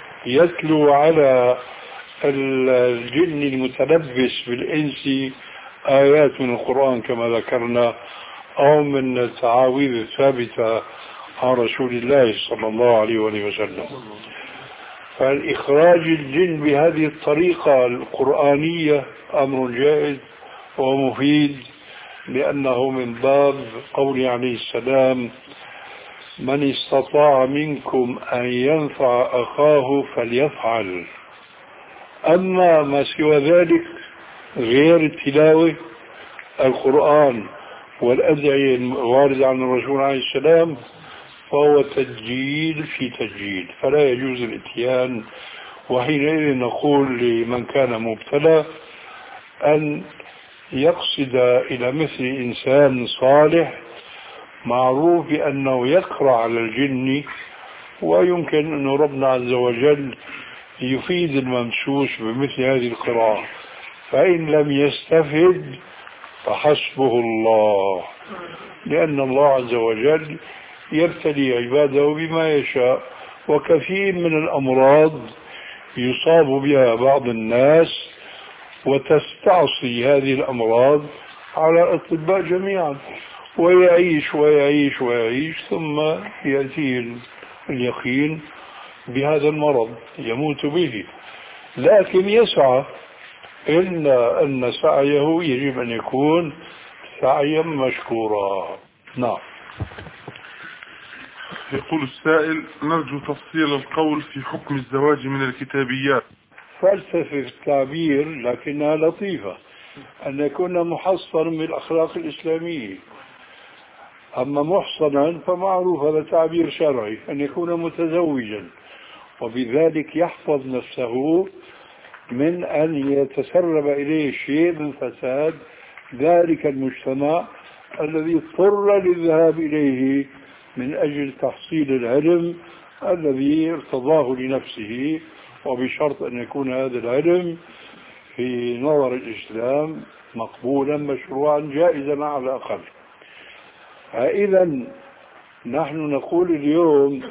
Speaker 4: يتلو على الجن المتلبس بالإنس آيات من القرآن كما ذكرنا أو من التعاويذ الثابتة عن رسول الله صلى الله عليه وسلم. فالإخراج الجن بهذه الطريقة القرآنية أمر جائز ومفيد، لأنه من باب قول عليه السلام: من استطاع منكم أن ينفع أخاه فليفعل. أما ما سوى ذلك غير التلاوة القرآن والأدعية الواردة عن الرسول عليه السلام فهو تسجيل في تسجيل، فلا يجوز الاتيان. وحينئذ نقول لمن كان مبتلى أن يقصد إلى مثل إنسان صالح معروف بأنه يقرأ على الجن، ويمكن أن ربنا عز وجل يفيد الممسوس بمثل هذه القراءة، فإن لم يستفد فحسبه الله، لأن الله عز وجل يبتلي عباده بما يشاء. وكثير من الأمراض يصاب بها بعض الناس وتستعصي هذه الأمراض على الأطباء جميعا، ويعيش ويعيش ويعيش ثم يأتيه اليقين بهذا المرض يموت به، لكن يسعى، إلا أن سعيه يجب أن يكون سعيا مشكورا. نعم.
Speaker 3: يقول السائل: نرجو تفصيل القول في حكم الزواج من الكتابيات.
Speaker 4: فلسفة التعبير لكنها لطيفة، أن يكون محصنا من الأخلاق الإسلامية. أما محصنا فمعروف هذا تعبير شرعي، أن يكون متزوجا وبذلك يحفظ نفسه من أن يتسرب إليه شيء من فساد ذلك المجتمع الذي اضطر للذهاب إليه من أجل تحصيل العلم الذي ارتضاه لنفسه، وبشرط أن يكون هذا العلم في نظر الإسلام مقبولا مشروعا جائزا على الأقل. إذا نحن نقول اليوم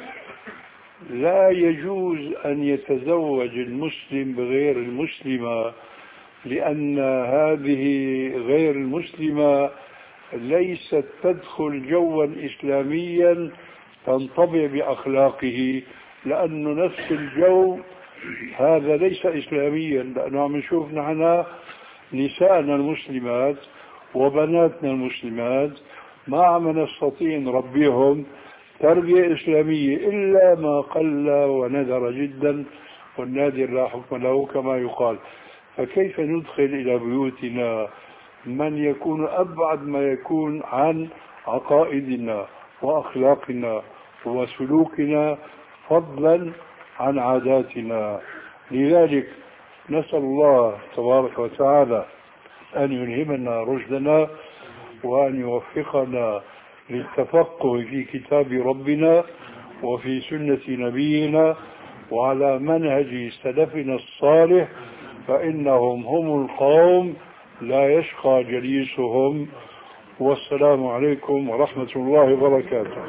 Speaker 4: لا يجوز أن يتزوج المسلم بغير المسلمة، لأن هذه غير المسلمة ليست تدخل جوا إسلاميا تنطبع بأخلاقه، لأنه نفس الجو هذا ليس إسلاميا. لأنه عم نشوف نحن نساءنا المسلمات وبناتنا المسلمات ما عم نستطيع نربيهم تربية إسلامية إلا ما قل وندر جدا، والنادر لا حكم له كما يقال. فكيف ندخل إلى بيوتنا من يكون أبعد ما يكون عن عقائدنا وأخلاقنا وسلوكنا فضلا عن عاداتنا؟ لذلك نسأل الله تبارك وتعالى أن يلهمنا رشدنا وأن يوفقنا للتفقه في كتاب ربنا وفي سنة نبينا وعلى منهج سلفنا الصالح، فإنهم هم القوم لا يشقى جليسهم. والسلام عليكم ورحمة الله وبركاته.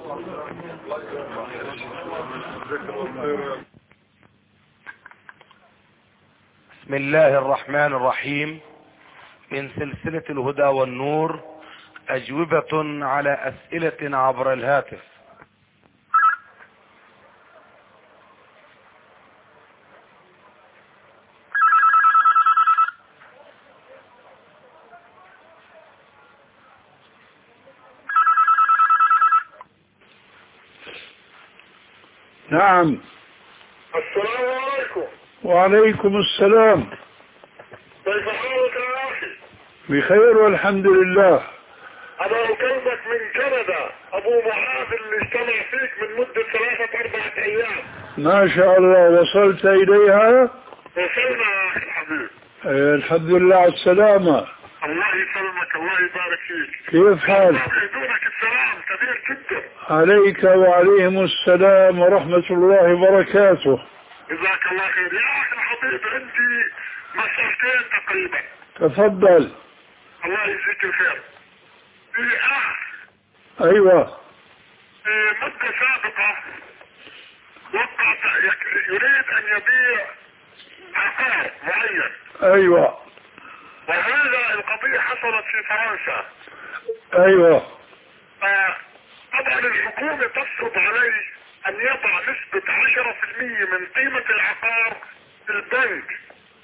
Speaker 1: بسم الله الرحمن الرحيم. من سلسلة الهدى والنور، أجوبة على أسئلة عبر الهاتف.
Speaker 4: نعم.
Speaker 8: السلام عليكم.
Speaker 4: وعليكم السلام.
Speaker 8: كيف حالك يا أخي؟
Speaker 4: بخير والحمد لله.
Speaker 8: أنا أكلمك من كندا، أبو معاذ اللي استمع فيك من مدة ثلاثة أربعة أيام.
Speaker 4: ما شاء الله، وصلت إليها؟
Speaker 8: وصلنا يا أخي الحبيب.
Speaker 4: أيه الحمد لله على السلامة.
Speaker 8: الله يسلمك، الله يبارك فيك.
Speaker 4: كيف حالك؟
Speaker 8: بدونك السلام كبير جدا.
Speaker 4: عليك وعليهم السلام ورحمة الله وبركاته.
Speaker 8: جزاك الله خير يا أخي الحبيب. عندي مسألتين تقريبا.
Speaker 4: تفضل.
Speaker 8: الله يجزيك الخير. في أخ
Speaker 4: أيوة.
Speaker 8: في مدة سابقة وقع يريد أن يبيع عقار معين.
Speaker 4: أيوة.
Speaker 8: وهذا القضية حصلت في فرنسا.
Speaker 4: ايوه.
Speaker 8: طبعا الحكومة تفرض عليه ان يضع نسبة عشرة في المية من قيمة العقار في البنك،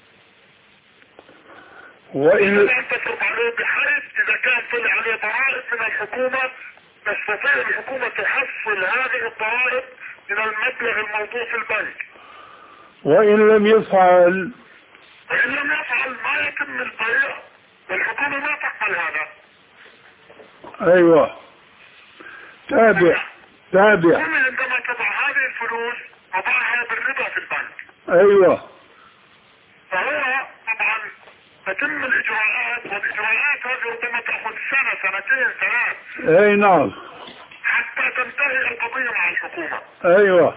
Speaker 4: وإن
Speaker 8: لا تفرض عليه، بحيث اذا كان طلع عليه ضرائب من الحكومة تستطيع الحكومة تحصل هذه الضرائب من المبلغ الموضوع في البنك.
Speaker 4: وإن لم يفعل
Speaker 8: وإن لم يفعل ما يتم البيع، والحكومة ما تقبل هذا.
Speaker 4: ايوه. تابع تابع.
Speaker 8: الحكومة عندما تضع هذه الفلوس تضعها بالربا في البنك.
Speaker 4: ايوه.
Speaker 8: فهو طبعا تتم الاجراءات، والاجراءات هذه ربما تاخذ سنة سنتين ثلاث.
Speaker 4: اي نعم.
Speaker 8: حتى تنتهي القضية مع الحكومة.
Speaker 4: ايوه.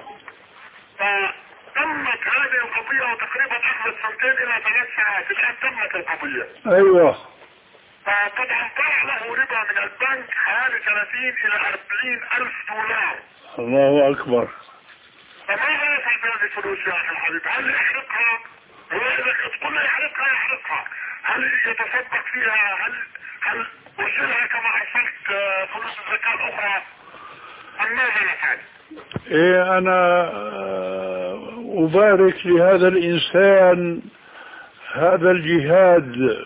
Speaker 8: فتمت هذه القضية وتقريبا اخذت سنتين الى ثلاث ساعات، الان تمت القضية.
Speaker 4: ايوه.
Speaker 8: فطبعا طلع له ربا من البنك حوالي ثلاثين الى أربعين الف دولار.
Speaker 4: الله اكبر.
Speaker 8: فماذا يفعل بهذه الفلوس يا اخي الحبيب؟ هل يحرقها؟ هو اذا تقول له يحرقها يحرقها، هل يتصدق فيها؟ هل هل وصلها كما حصلت فلوس الزكاة الاخرى؟ ام ماذا نفعل؟
Speaker 4: ايه انا ابارك لهذا الانسان هذا الجهاد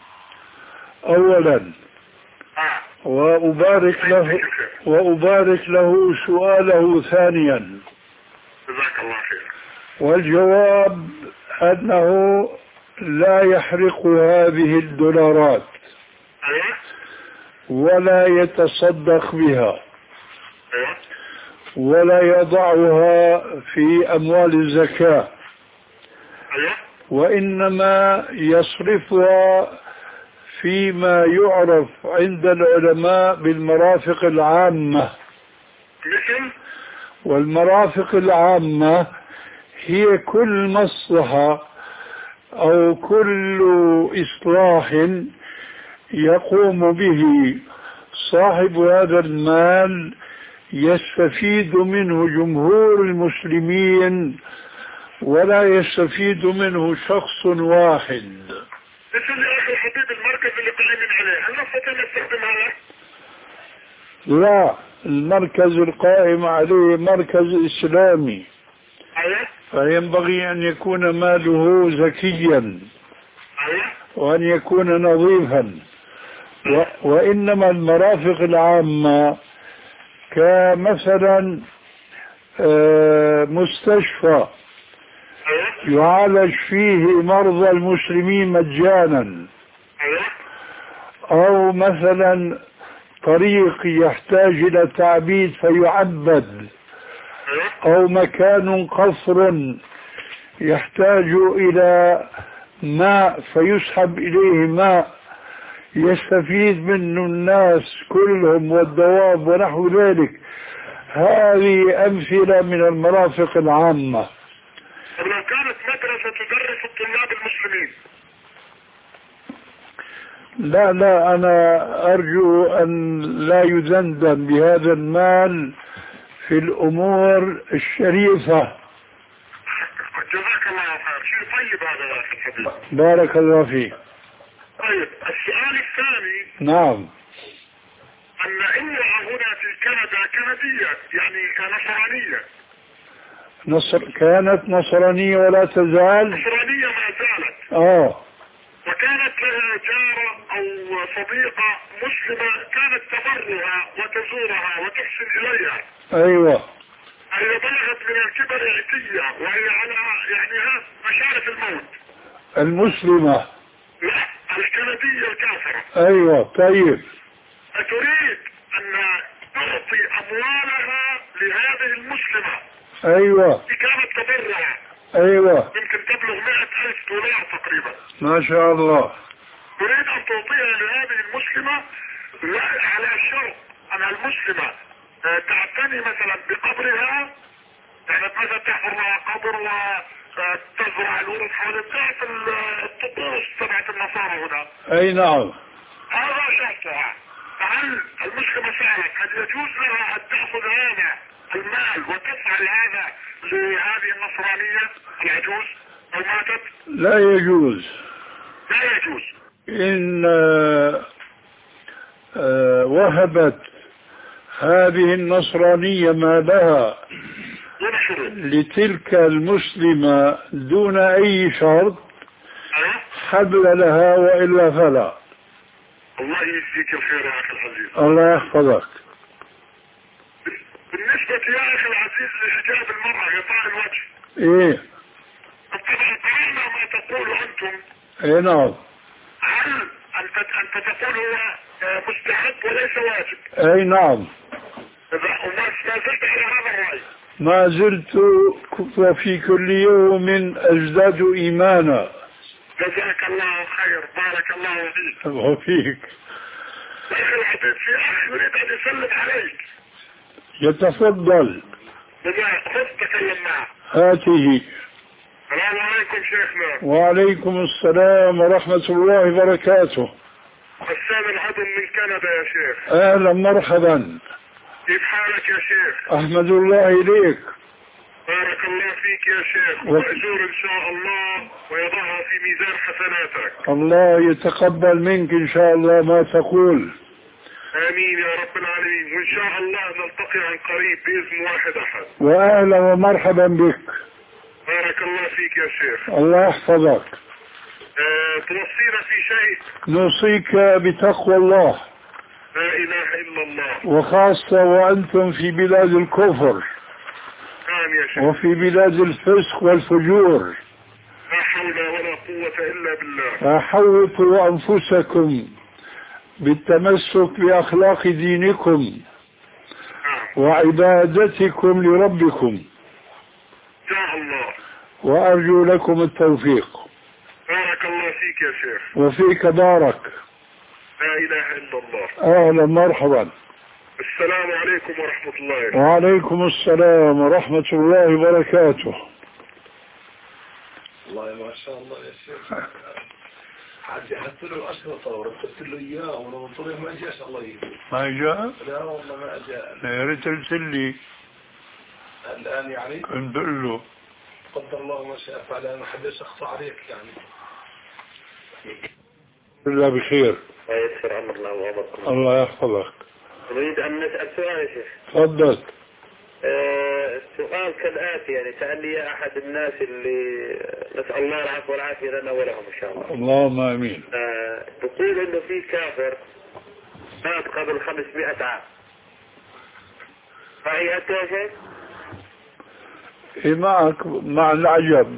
Speaker 4: اولا، وأبارك له وأبارك له سؤاله ثانيا.
Speaker 8: جزاك الله خير.
Speaker 4: والجواب أنه لا يحرق هذه الدولارات ولا يتصدق بها ولا يضعها في أموال الزكاة، وإنما يصرفها فيما يعرف عند العلماء بالمرافق العامة. والمرافق العامة هي كل مصلحة أو كل إصلاح يقوم به صاحب هذا المال يستفيد منه جمهور المسلمين ولا يستفيد منه شخص واحد.
Speaker 8: مثل يا اخي الحبيب المركز اللي قائمين عليه، هل نستطيع نستخدم هذا؟
Speaker 4: لا، المركز القائم عليه مركز اسلامي.
Speaker 8: ايوه.
Speaker 4: فينبغي ان يكون ماله زكيا.
Speaker 8: ايوه.
Speaker 4: وان يكون نظيفا. و... وانما المرافق العامة كمثلا مستشفى يعالج فيه مرضى المسلمين مجانا، او مثلا طريق يحتاج الى تعبيد فيعبد، او مكان قصر يحتاج الى ماء فيسحب اليه ماء يستفيد منه الناس كلهم والدواب ونحو ذلك. هذه امثلة من المرافق العامة.
Speaker 8: لو كانت مدرسة تدرس الطلاب المسلمين؟
Speaker 4: لا لا، انا ارجو ان لا يذندن بهذا المال في الامور الشريفة.
Speaker 8: جزاك الله خير، شيء طيب هذا يا اخي الحبيب.
Speaker 4: بارك الله فيك.
Speaker 8: طيب السؤال الثاني.
Speaker 4: نعم.
Speaker 8: ان امرأة هنا في كندا كندية، يعني كنصرانية.
Speaker 4: نصر كانت نصرانية ولا تزال؟
Speaker 8: نصرانية ما زالت.
Speaker 4: اه.
Speaker 8: وكانت لها جارة او صديقة مسلمة كانت تبرها وتزورها وتحسن اليها.
Speaker 4: ايوه.
Speaker 8: هي بلغت من الكبر عتية وهي على يعني ها مشارف الموت.
Speaker 4: المسلمة؟
Speaker 8: لا، الكندية الكافرة.
Speaker 4: ايوه. طيب.
Speaker 8: فتريد ان تعطي اموالها لهذه المسلمة.
Speaker 4: ايوه.
Speaker 8: كانت تبرها.
Speaker 4: ايوه.
Speaker 8: يمكن تبلغ مئة الف دولار تقريبا.
Speaker 4: ما شاء الله.
Speaker 8: تريد ان تعطيها لهذه المسلمة لا على شرط ان المسلمة تعتني مثلا بقبرها، يعني مثلا تحفر لها قبر وتزرع الورد حول بتاعت الطقوس تبعت النصارى هنا.
Speaker 4: اي نعم.
Speaker 8: هذا شرطها. فهل المسلمة سألت هل يجوز لها ان تأخذ هذا المال وتفعل هذا لهذه النصرانية العجوز او ماتت؟
Speaker 4: لا يجوز.
Speaker 8: لا يجوز.
Speaker 4: إن وهبت هذه النصرانية ما لها لتلك المسلمة دون أي شرط حبل لها وإلا فلا.
Speaker 8: الله يجزيك الخير يا أخي العزيز.
Speaker 4: الله يحفظك.
Speaker 8: بالنسبة يا أخي العزيز لحجاب المرأة غطاء الوجه.
Speaker 4: إيه.
Speaker 8: طبعا قرأنا ما تقول أنتم.
Speaker 4: إيه نعم.
Speaker 8: هل أنت أنت تقول هو مستحب وليس واجب؟
Speaker 4: أي نعم.
Speaker 8: وما زلت على هذا الرأي.
Speaker 4: ما زلت وفي كل يوم أزداد إيمانا.
Speaker 8: جزاك الله خير، بارك الله فيك.
Speaker 4: وفيك.
Speaker 8: يا أخي العزيز في أخ يريد أن يسلم عليك.
Speaker 4: يتفضل.
Speaker 8: خذ تكلم معه.
Speaker 4: هاته.
Speaker 8: السلام عليكم شيخنا.
Speaker 4: وعليكم السلام ورحمة الله وبركاته.
Speaker 8: حسان العدن من كندا يا شيخ.
Speaker 4: أهلا مرحبا.
Speaker 8: كيف حالك يا شيخ؟
Speaker 4: أحمد الله إليك.
Speaker 8: بارك الله فيك يا شيخ، ومأجور إن شاء الله ويضعها في ميزان حسناتك.
Speaker 4: الله يتقبل منك إن شاء الله ما تقول.
Speaker 8: آمين يا رب العالمين، وإن شاء الله نلتقي عن قريب بإذن واحد أحد.
Speaker 4: وأهلا ومرحبا بك.
Speaker 8: بارك الله فيك يا شيخ.
Speaker 4: الله يحفظك.
Speaker 8: أه توصينا في شيء؟
Speaker 4: نوصيك بتقوى الله.
Speaker 8: لا إله إلا الله.
Speaker 4: وخاصة وأنتم في بلاد الكفر.
Speaker 8: نعم يا شيخ.
Speaker 4: وفي بلاد الفسق والفجور.
Speaker 8: لا حول ولا قوة إلا بالله.
Speaker 4: فحوطوا أنفسكم بالتمسك بأخلاق دينكم وعبادتكم لربكم.
Speaker 8: إن شاء الله.
Speaker 4: وأرجو لكم التوفيق.
Speaker 8: بارك الله فيك يا شيخ.
Speaker 4: وفيك بارك.
Speaker 8: لا إله إلا الله.
Speaker 4: أهلا مرحبا.
Speaker 8: السلام عليكم ورحمة الله.
Speaker 4: وعليكم السلام ورحمة الله وبركاته.
Speaker 1: والله ما شاء الله يا شيخ. حاجة حتى له الأشرطة ورتبت له إياه ولو طلع ما جاش الله يهديه.
Speaker 4: ما جاء؟
Speaker 1: لا والله ما جاء.
Speaker 4: يا ريت ارسل لي.
Speaker 1: الآن يعني؟
Speaker 4: كنت بقول له.
Speaker 1: قدر الله ما شاء فعل، أنا حدش أخطأ عليك يعني.
Speaker 4: الله بخير.
Speaker 8: ويسر أمر الله وأمركم.
Speaker 4: الله يحفظك.
Speaker 8: نريد أن نسأل سؤال يا شيخ.
Speaker 4: تفضل.
Speaker 8: آه السؤال كالآتي، يعني سأل لي أحد الناس اللي نسأل الله العفو والعافية لنا ولهم إن شاء الله.
Speaker 4: اللهم آمين.
Speaker 8: آه بقول إنه في كافر مات قبل خمسمائة عام. معي أنت يا شيخ؟
Speaker 4: إيه معك مع العجب.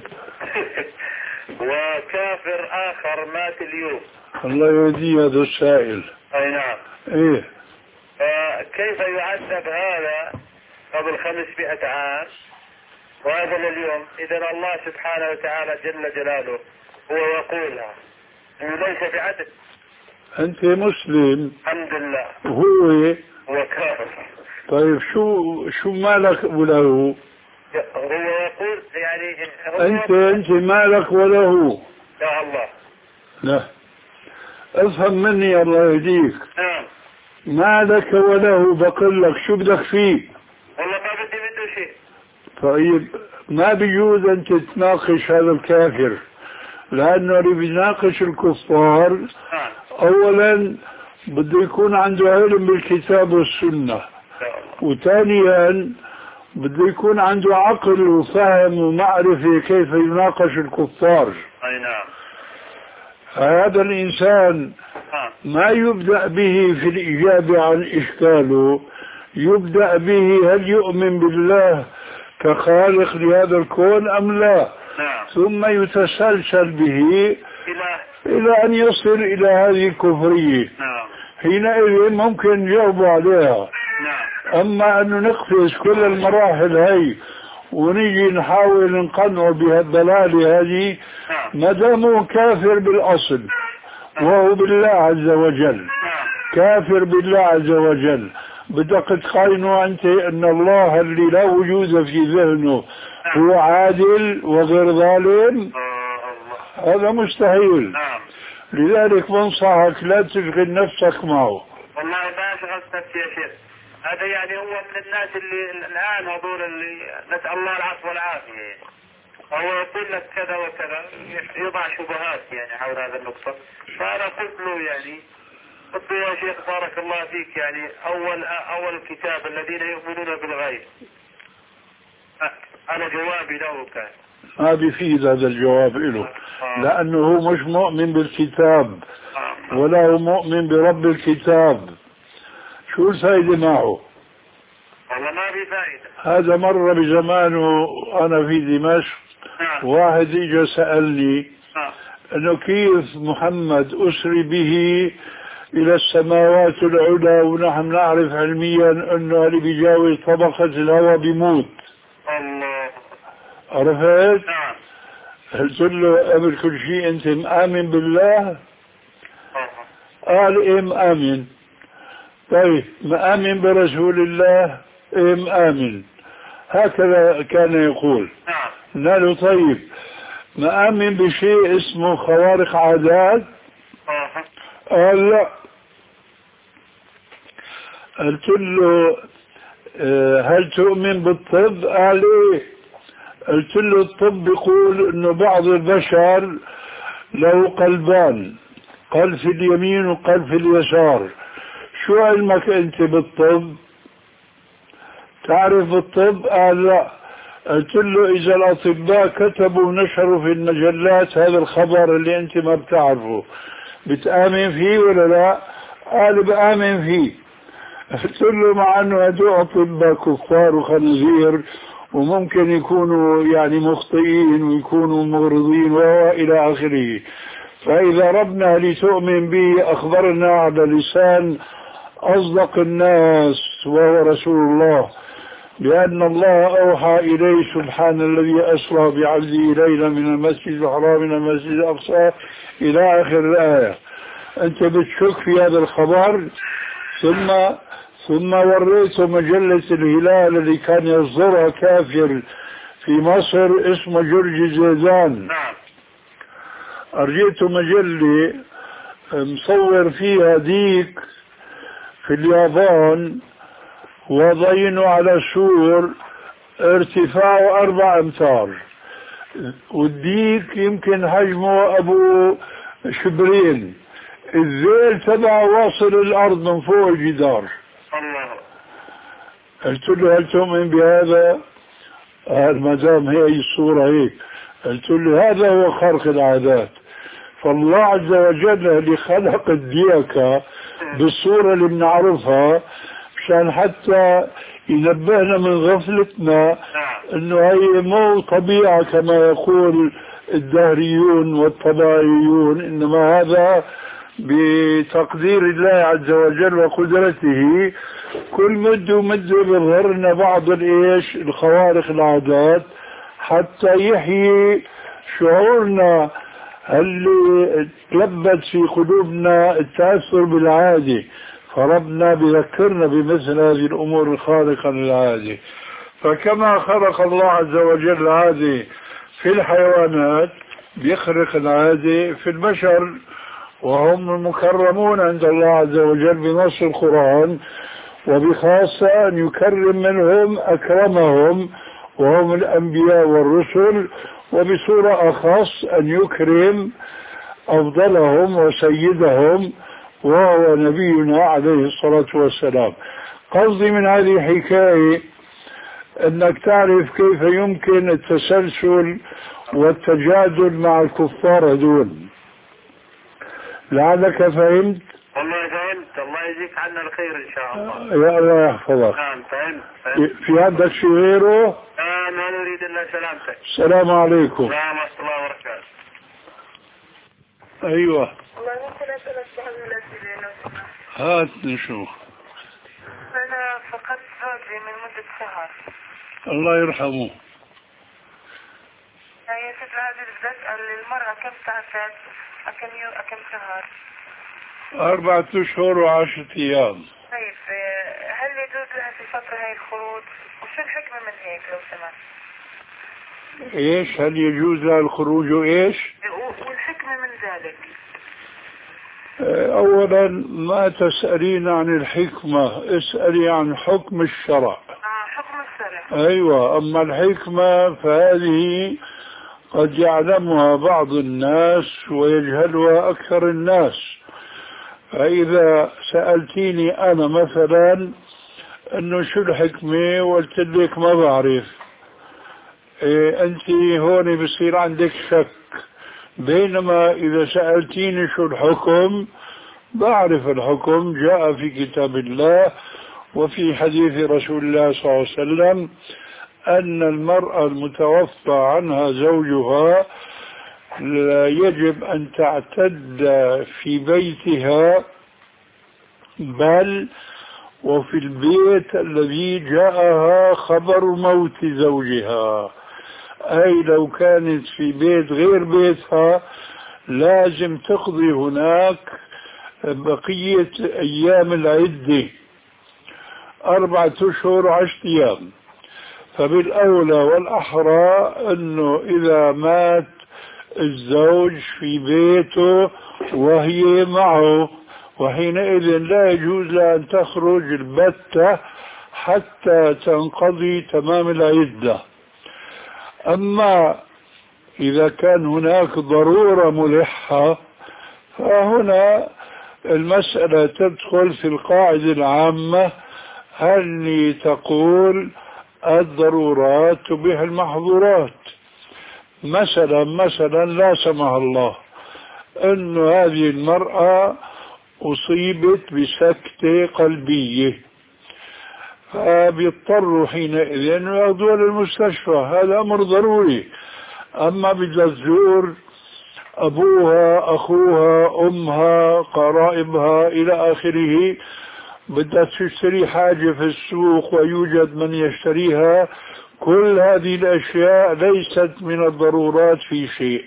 Speaker 8: وكافر آخر مات اليوم.
Speaker 4: الله يهدي هذا السائل.
Speaker 8: أي نعم.
Speaker 4: إيه.
Speaker 8: فكيف يعذب هذا قبل خمسمائة عام وهذا اليوم؟ إذا الله سبحانه وتعالى جل جلاله هو يقولها إنه ليس بعدل.
Speaker 4: أنت مسلم.
Speaker 8: الحمد لله.
Speaker 4: هو
Speaker 8: هو كافر.
Speaker 4: طيب شو شو مالك وله؟
Speaker 8: هو يقول يعني هو
Speaker 4: أنت أنت مالك وله؟
Speaker 8: يا الله.
Speaker 4: لا افهم مني الله يهديك.
Speaker 8: نعم.
Speaker 4: مالك وله بقول لك شو بدك فيه؟
Speaker 8: والله ما بدي منه شيء.
Speaker 4: طيب ما بيجوز أن تتناقش هذا الكافر، لأنه اللي بيناقش الكفار
Speaker 8: نعم.
Speaker 4: أولا بده يكون عنده علم بالكتاب والسنة، وثانيا بده يكون عنده عقل وفهم ومعرفة كيف يناقش الكفار.
Speaker 8: أي نعم.
Speaker 4: هذا الإنسان ما يبدأ به في الإجابة عن إشكاله، يبدأ به هل يؤمن بالله كخالق لهذا الكون أم لا.
Speaker 8: نعم.
Speaker 4: ثم يتسلسل به
Speaker 8: إلى
Speaker 4: إلى أن يصل إلى هذه الكفرية.
Speaker 8: نعم.
Speaker 4: حينئذ ممكن يجاوب عليها.
Speaker 8: نعم.
Speaker 4: أما أنه نقفز كل المراحل هي ونيجي نحاول نقنعه بهالدلالة هذه ما دامه كافر بالأصل وهو بالله عز وجل، كافر بالله عز وجل، بدك تقارنه أنت أن الله اللي لا وجود في ذهنه هو عادل وغير ظالم؟ هذا مستحيل. لذلك بنصحك لا تشغل نفسك معه.
Speaker 8: والله ما شغلت نفسي يا شيخ، هذا يعني هو من الناس اللي الآن هذول اللي نسأل الله العفو والعافية. هو يقول لك كذا وكذا، يضع شبهات يعني حول هذا النقطة. فأنا قلت له يعني قلت له يا شيخ بارك الله فيك، يعني أول أول الكتاب الذين يؤمنون بالغيب، أنا جوابي له كان
Speaker 4: ما بيفيد هذا الجواب له، لأنه هو مش مؤمن بالكتاب ولا هو مؤمن برب الكتاب. شو الفائدة معه؟
Speaker 8: والله ما في فائدة.
Speaker 4: هذا مر بزمانه أنا في دمشق، واحد اجى سألني انه كيف محمد اسري به الى السماوات العلى ونحن نعرف علميا انه اللي بيجاوز طبقة الهواء بيموت.
Speaker 8: الله.
Speaker 4: عرفت؟ قلت له قبل كل شيء انت مآمن بالله؟ قال ايه مآمن. طيب مآمن برسول الله؟ ايه مآمن. هكذا كان يقول. قلنا له طيب مآمن بشيء اسمه خوارق عادات؟ قال لا. قلت له هل تؤمن بالطب؟ قال ايه. قلت له الطب يقول انه بعض البشر له قلبان، قلب في اليمين وقلب في اليسار. شو علمك انت بالطب؟ تعرف بالطب؟ قال لا. قلت له إذا الأطباء كتبوا ونشروا في المجلات هذا الخبر اللي أنت ما بتعرفه بتآمن فيه ولا لا؟ قال بآمن فيه. قلت له مع أنه هدول أطباء كفار وخنزير وممكن يكونوا يعني مخطئين ويكونوا مغرضين وإلى آخره، فإذا ربنا لتؤمن به أخبرنا على لسان أصدق الناس وهو رسول الله بأن الله أوحى إليه سبحان الذي أسرى بعبده ليلا من المسجد الحرام من المسجد الأقصى إلى آخر الآية. أنت بتشك في هذا الخبر؟ ثم ثم وريته مجلة الهلال الذي كان يصدرها كافر في مصر اسمه جورج زيدان. أرجيته مجلة مصور فيها ديك في اليابان وضعينه على سور ارتفاعه أربع أمتار، والديك يمكن حجمه أبو شبرين، الذيل تبعه واصل الأرض من فوق الجدار. قلت له هل تؤمن بهذا؟ قال ما دام هي الصورة هيك. قلت له هذا هو خرق العادات، فالله عز وجل اللي خلق الديكة بالصورة اللي بنعرفها عشان حتى ينبهنا من غفلتنا انه هي مو طبيعة كما يقول الدهريون والطبيعيون، انما هذا بتقدير الله عز وجل وقدرته. كل مد ومد بيظهر لنا بعض الايش الخوارق العادات حتى يحيي شعورنا اللي تلبت في قلوبنا التأثر بالعادة، فربنا بذكرنا بمثل هذه الأمور الخارقة للعادة. فكما خلق الله عز وجل العادة في الحيوانات بيخرق العادة في البشر، وهم المكرمون عند الله عز وجل بنص القرآن، وبخاصة أن يكرم منهم أكرمهم وهم الأنبياء والرسل، وبصورة أخص أن يكرم أفضلهم وسيدهم وهو نبينا عليه الصلاة والسلام. قصدي من هذه الحكاية أنك تعرف كيف يمكن التسلسل والتجادل مع الكفار هذول. لعلك فهمت؟
Speaker 8: والله فهمت، الله يجزيك عنا الخير إن شاء الله.
Speaker 4: يا الله يحفظك.
Speaker 8: نعم فهمت, فهمت.
Speaker 4: في عندك شيء غيره؟
Speaker 8: آه ما نريد إلا سلامتك.
Speaker 4: السلام عليكم.
Speaker 8: السلام ورحمة الله وبركاته.
Speaker 4: أيوة.
Speaker 9: والله ممكن أسألك بعض الأسئلة لو سمحت؟
Speaker 4: هات نشوف.
Speaker 9: أنا فقدت زوجي من مدة شهر.
Speaker 4: الله يرحمه.
Speaker 9: يعني ست هذه بسأل المرأة كم تعتد؟ كم يوم كم شهر؟
Speaker 4: أربعة أشهر وعشرة أيام.
Speaker 9: طيب هل يجوز لها في الفترة هاي الخروج؟ وشو الحكمة من هيك لو سمحت؟
Speaker 4: إيش هل يجوز لها الخروج وإيش؟
Speaker 9: والحكمة من ذلك؟
Speaker 4: أولا ما تسألين عن الحكمة، اسألي عن حكم الشرع.
Speaker 9: آه حكم الشرع.
Speaker 4: أيوة. أما الحكمة فهذه قد يعلمها بعض الناس ويجهلها أكثر الناس. فإذا سألتيني أنا مثلا أنه شو الحكمة وقلت لك ما بعرف، إيه أنت هون بصير عندك شك. بينما إذا سألتيني شو الحكم بعرف الحكم، جاء في كتاب الله وفي حديث رسول الله صلى الله عليه وسلم أن المرأة المتوفى عنها زوجها لا يجب أن تعتد في بيتها، بل وفي البيت الذي جاءها خبر موت زوجها. أي لو كانت في بيت غير بيتها لازم تقضي هناك بقية أيام العدة، أربعة أشهر وعشرة أيام. فبالأولى والأحرى أنه إذا مات الزوج في بيته وهي معه، وحينئذ لا يجوز لها أن تخرج البتة حتى تنقضي تمام العدة. أما إذا كان هناك ضرورة ملحة فهنا المسألة تدخل في القاعدة العامة اللي تقول الضرورات تبيح المحظورات. مثلا مثلا لا سمح الله أن هذه المرأة أصيبت بسكتة قلبية، فبيضطروا حينئذ أن يأخذوها للمستشفى، هذا أمر ضروري. أما بدها تزور أبوها، أخوها، أمها، قرائبها إلى آخره، بدها تشتري حاجة في السوق ويوجد من يشتريها، كل هذه الأشياء ليست من الضرورات في شيء.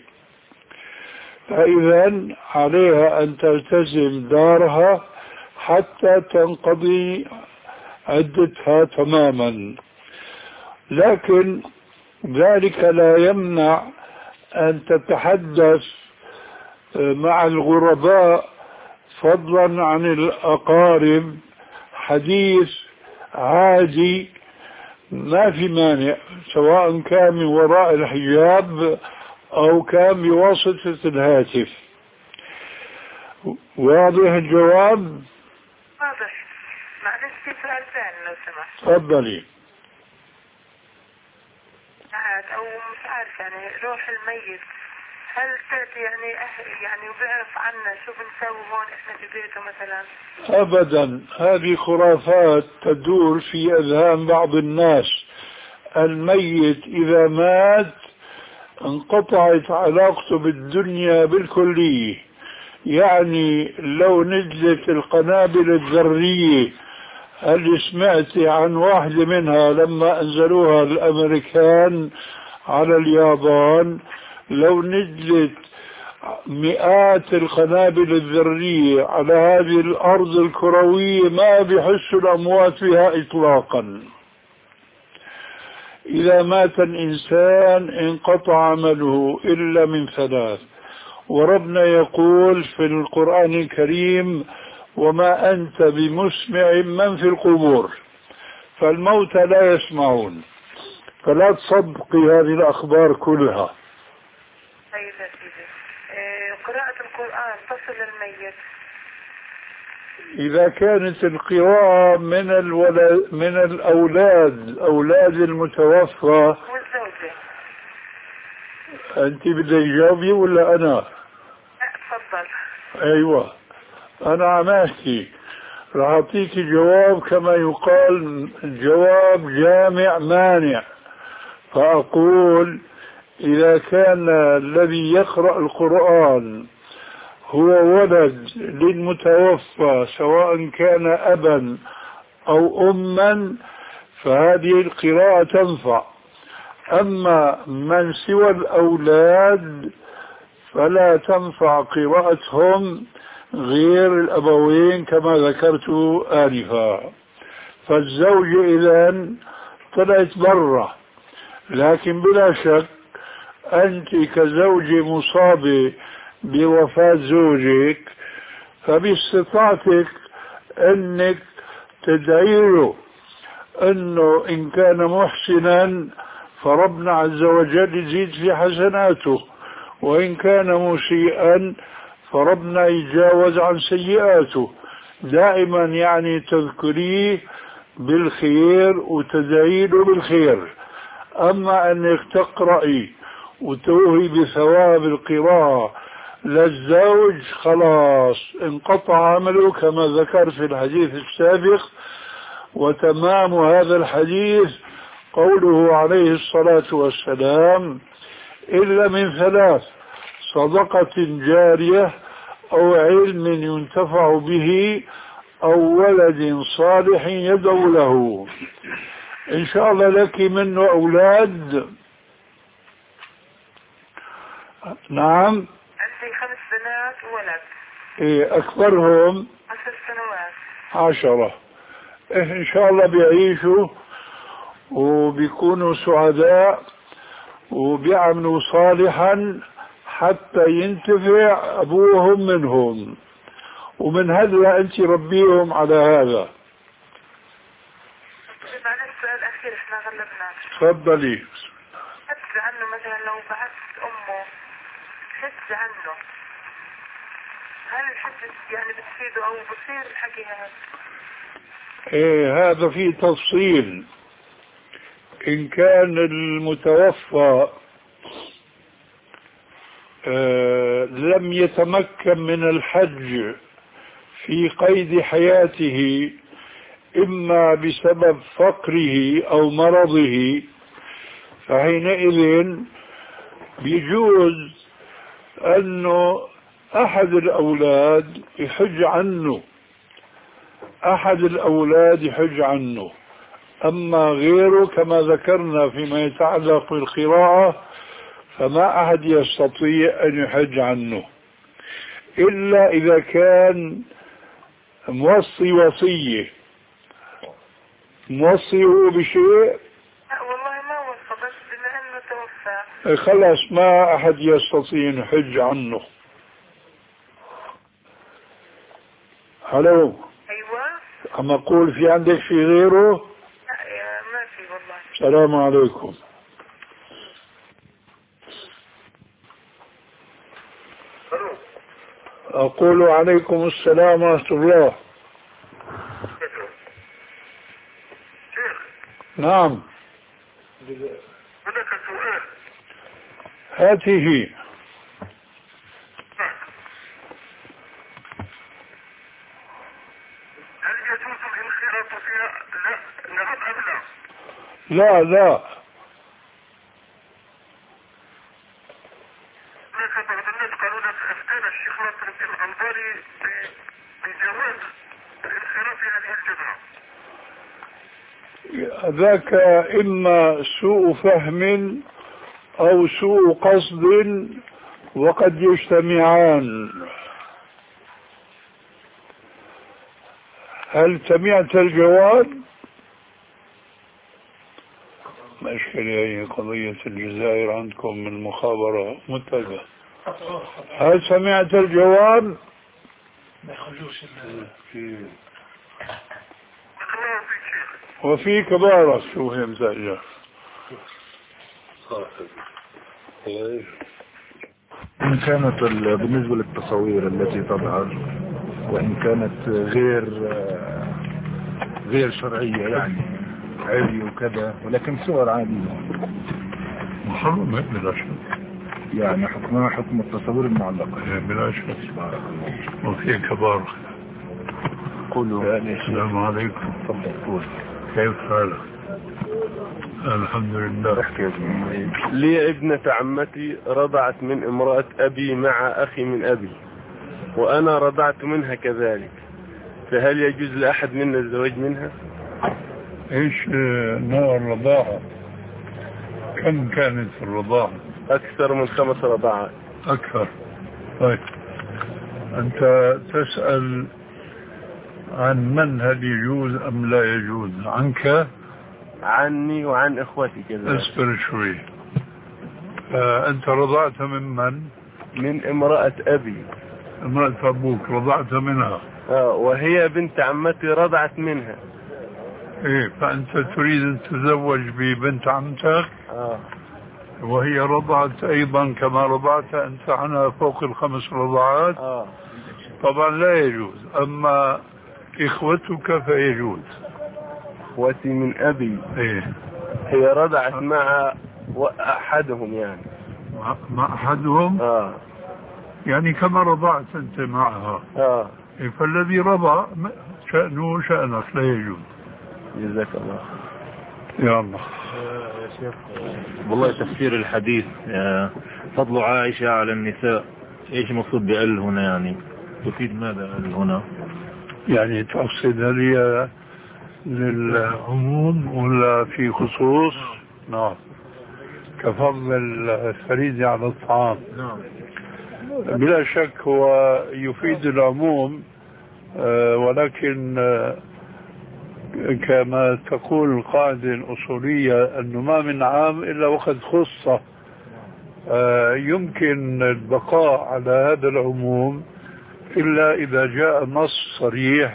Speaker 4: فإذا عليها أن تلتزم دارها حتى تنقضي عدتها تماما، لكن ذلك لا يمنع أن تتحدث مع الغرباء فضلا عن الأقارب حديث عادي ما في مانع، سواء كان من وراء الحجاب أو كان بواسطة الهاتف. واضح الجواب؟
Speaker 9: واضح. معلش في سؤال ثاني لو سمحت.
Speaker 4: تفضلي.
Speaker 9: أو مش عارف يعني روح الميت هل تأتي يعني أهل يعني وبيعرف عنا شو بنسوي هون إحنا في بيته مثلا؟
Speaker 4: أبدا، هذه خرافات تدور في أذهان بعض الناس. الميت إذا مات انقطعت علاقته بالدنيا بالكلية، يعني لو نزلت القنابل الذرية، هل سمعت عن واحدة منها لما أنزلوها الأمريكان على اليابان؟ لو نزلت مئات القنابل الذرية على هذه الأرض الكروية ما بيحسوا الأموات بها إطلاقا. إذا مات الإنسان انقطع عمله إلا من ثلاث، وربنا يقول في القرآن الكريم وما أنت بمسمع من في القبور، فالموتى لا يسمعون، فلا تصدقي هذه الأخبار كلها.
Speaker 9: طيب يا سيدي، قراءة القرآن تصل للميت؟
Speaker 4: إذا كانت القراءة من الولد من الأولاد أولاد المتوفى.
Speaker 9: والزوجة.
Speaker 4: أنت بدك تجاوبي ولا أنا؟
Speaker 9: لا تفضل.
Speaker 4: أيوة أنا عم أحكي، راح أعطيك جواب كما يقال جواب جامع مانع. فأقول إذا كان الذي يقرأ القرآن هو ولد للمتوفى سواء كان أبا أو أما فهذه القراءة تنفع. أما من سوى الأولاد فلا تنفع قراءتهم غير الأبوين كما ذكرت آنفا. فالزوجة إذن طلعت برا، لكن بلا شك أنت كزوجة مصابة بوفاة زوجك فباستطاعتك أنك تدعي له أنه إن كان محسنا فربنا عز وجل يزيد في حسناته، وإن كان مسيئا فربنا يتجاوز عن سيئاته. دائما يعني تذكريه بالخير وتدعيله بالخير. أما أنك تقرأي وتوهي بثواب القراءة للزوج خلاص انقطع عمله كما ذكر في الحديث السابق. وتمام هذا الحديث قوله عليه الصلاة والسلام: إلا من ثلاث: صدقة جارية، أو علم ينتفع به، أو ولد صالح يدعو له. إن شاء الله لك منه أولاد؟ نعم.
Speaker 9: عندي خمس بنات وولد.
Speaker 4: إيه أكبرهم؟
Speaker 9: عشر سنوات.
Speaker 4: عشرة. إيه إن شاء الله بيعيشوا وبيكونوا سعداء وبيعملوا صالحا حتى ينتفع أبوهم منهم، ومن هذا أنت ربيهم على هذا.
Speaker 9: معلش سؤال أخير إحنا غلبناك.
Speaker 4: تفضلي.
Speaker 9: حج عنه مثلا لو بعثت أمه حج عنه، هل الحج يعني بتفيده أو بصير الحكي هذا؟
Speaker 4: إيه هذا فيه تفصيل. إن كان المتوفى آه لم يتمكن من الحج في قيد حياته، إما بسبب فقره أو مرضه، فحينئذ بيجوز أنه أحد الأولاد يحج عنه، أحد الأولاد يحج عنه. أما غيره كما ذكرنا فيما يتعلق بالقراءة فما أحد يستطيع أن يحج عنه، إلا إذا كان موصي وصية، موصيه بشيء.
Speaker 9: لا والله ما وصى، بس بما أنه توفى
Speaker 4: خلاص ما أحد يستطيع أن يحج عنه. هلو.
Speaker 9: أيوة.
Speaker 4: أما أقول في عندك في غيره؟
Speaker 9: لا يا ما في والله.
Speaker 4: السلام عليكم. أقول عليكم السلام ورحمة الله. نعم.
Speaker 8: هناك سؤال.
Speaker 4: هاته.
Speaker 8: هل يجوز الانخراط فيها؟ لا نعم أم لا؟
Speaker 4: لا لا.
Speaker 8: هناك بعض الناس قالوا لك أفتانا الشيخ ناصر الدين الأنباري بجواز الانخراط في هذه الجبهة.
Speaker 4: ذاك إما سوء فهم أو سوء قصد وقد يجتمعان. هل سمعت الجواب؟ مشكلة هي قضية الجزائر عندكم من المخابرة متبع. هل سمعت الجواب؟
Speaker 8: ما يخلوش
Speaker 4: وفي كبارة شو هي مزاجة.
Speaker 10: إن كانت بالنسبة للتصاوير التي تظهر وإن كانت غير غير شرعية يعني عري وكذا، ولكن صور عادية
Speaker 4: محرمة بلا شك،
Speaker 10: يعني حكمها حكم التصاوير المعلقة
Speaker 4: بلا شك. وفي كبارة.
Speaker 10: قولوا
Speaker 4: السلام عليكم.
Speaker 10: تفضل.
Speaker 4: كيف حالك؟ الحمد لله.
Speaker 11: لي ابنة عمتي رضعت من امرأة أبي مع أخي من أبي، وأنا رضعت منها كذلك، فهل يجوز لأحد منا الزواج منها؟
Speaker 4: إيش نوع الرضاعة؟ كم كانت الرضاعة؟
Speaker 11: أكثر من خمس رضاعات.
Speaker 4: أكثر. طيب أنت تسأل عن من هل يجوز أم لا يجوز؟ عنك؟
Speaker 11: عني وعن إخوتي كذلك.
Speaker 4: اصبر شوي. أنت رضعت من من؟
Speaker 11: من امرأة أبي.
Speaker 4: امرأة أبوك رضعت منها؟
Speaker 11: آه وهي بنت عمتي رضعت منها.
Speaker 4: إيه فأنت تريد أن تتزوج ببنت عمتك
Speaker 11: آه.
Speaker 4: وهي رضعت أيضا كما رضعت أنت عنها فوق الخمس رضعات.
Speaker 11: آه.
Speaker 4: طبعا لا يجوز. أما إخوتك فيجوز.
Speaker 11: إخوتي من أبي
Speaker 4: إيه
Speaker 11: هي رضعت مع أحدهم يعني
Speaker 4: مع, مع أحدهم.
Speaker 11: آه.
Speaker 4: يعني كما رضعت أنت معها.
Speaker 11: آه.
Speaker 4: إيه فالذي رضع شأنه شأنك لا يجوز.
Speaker 11: جزاك الله.
Speaker 4: يا الله.
Speaker 10: يا شيخ والله تفسير الحديث فضل عائشة على النساء ايش مقصود بقل هنا؟ يعني تفيد ماذا قل هنا؟
Speaker 4: يعني تقصد هل هي للعموم ولا في خصوص؟ نعم كفضل الفريد على الطعام.
Speaker 10: نعم
Speaker 4: بلا شك هو يفيد العموم ولكن كما تقول القاعدة الأصولية أنه ما من عام إلا وقد خص. يمكن البقاء على هذا العموم إلا إذا جاء نص صريح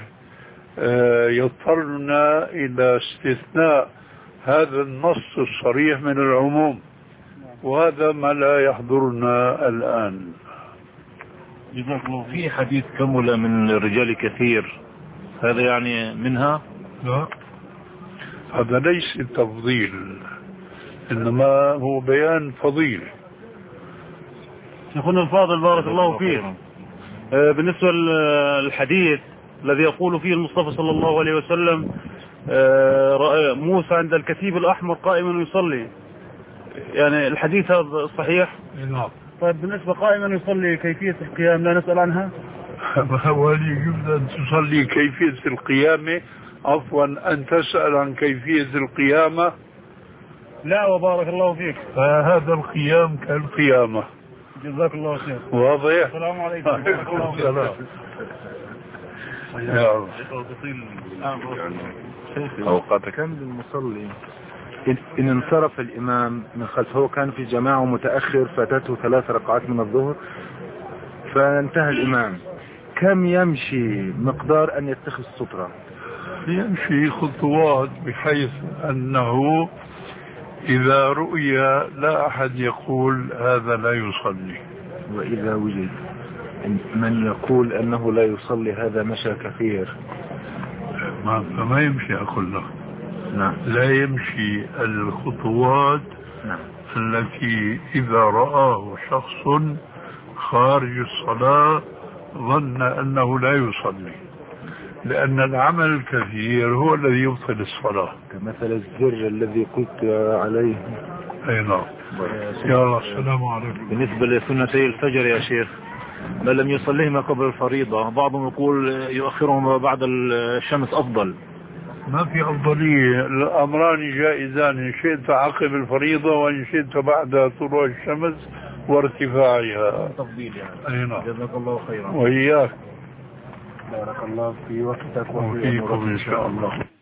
Speaker 4: يضطرنا إلى استثناء هذا النص الصريح من العموم، وهذا ما لا يحضرنا الآن.
Speaker 10: جزاك الله. في حديث كمل من الرجال كثير، هذا يعني منها؟
Speaker 4: لا هذا ليس تفضيل إنما هو بيان فضيل.
Speaker 12: شيخنا الفاضل بارك الله فيك، بالنسبة للحديث الذي يقول فيه المصطفى صلى الله عليه وسلم رأى موسى عند الكثيب الأحمر قائما يصلي، يعني الحديث هذا صحيح؟
Speaker 4: نعم.
Speaker 12: طيب بالنسبة قائما يصلي كيفية القيام لا نسأل عنها؟
Speaker 4: ولي يجب أن تصلي كيفية القيامة، عفوا أن تسأل عن كيفية القيامة.
Speaker 12: لا وبارك الله فيك.
Speaker 4: فهذا القيام كالقيامة.
Speaker 12: جزاك الله خير.
Speaker 4: واضح.
Speaker 12: السلام عليكم.
Speaker 4: وعليكم السلام. يا الله.
Speaker 10: أوقات كان للمصلي إن, إن انصرف الإمام من خلفه، هو كان في جماعة متأخر فاتته ثلاث ركعات من الظهر فانتهى الإمام، كم يمشي مقدار أن يتخذ سترة؟
Speaker 4: يمشي خطوات بحيث أنه إذا رؤي لا أحد يقول هذا لا يصلي.
Speaker 10: وإذا وجد من يقول أنه لا يصلي هذا مشى كثير.
Speaker 4: ما فما يمشي أقول له.
Speaker 10: نعم.
Speaker 4: لا يمشي الخطوات.
Speaker 10: نعم.
Speaker 4: التي إذا رآه شخص خارج الصلاة ظن أنه لا يصلي، لأن العمل الكثير هو الذي يبطل الصلاة،
Speaker 10: كمثل الزر الذي قلت عليه.
Speaker 4: أي نعم. يا الله. السلام عليكم.
Speaker 10: بالنسبة لسنتي الفجر يا شيخ، ما لم يصليهما قبل الفريضة، بعضهم يقول يؤخرهما بعد الشمس أفضل.
Speaker 4: ما في أفضلية، الأمران جائزان، إن شئت عقب الفريضة وإن شئت بعد طلوع الشمس وارتفاعها.
Speaker 10: تفضيل يعني.
Speaker 4: أي نعم.
Speaker 10: جزاك الله خيرا.
Speaker 4: وإياك.
Speaker 10: بارك الله في وقتك
Speaker 4: وفيكم إن شاء الله.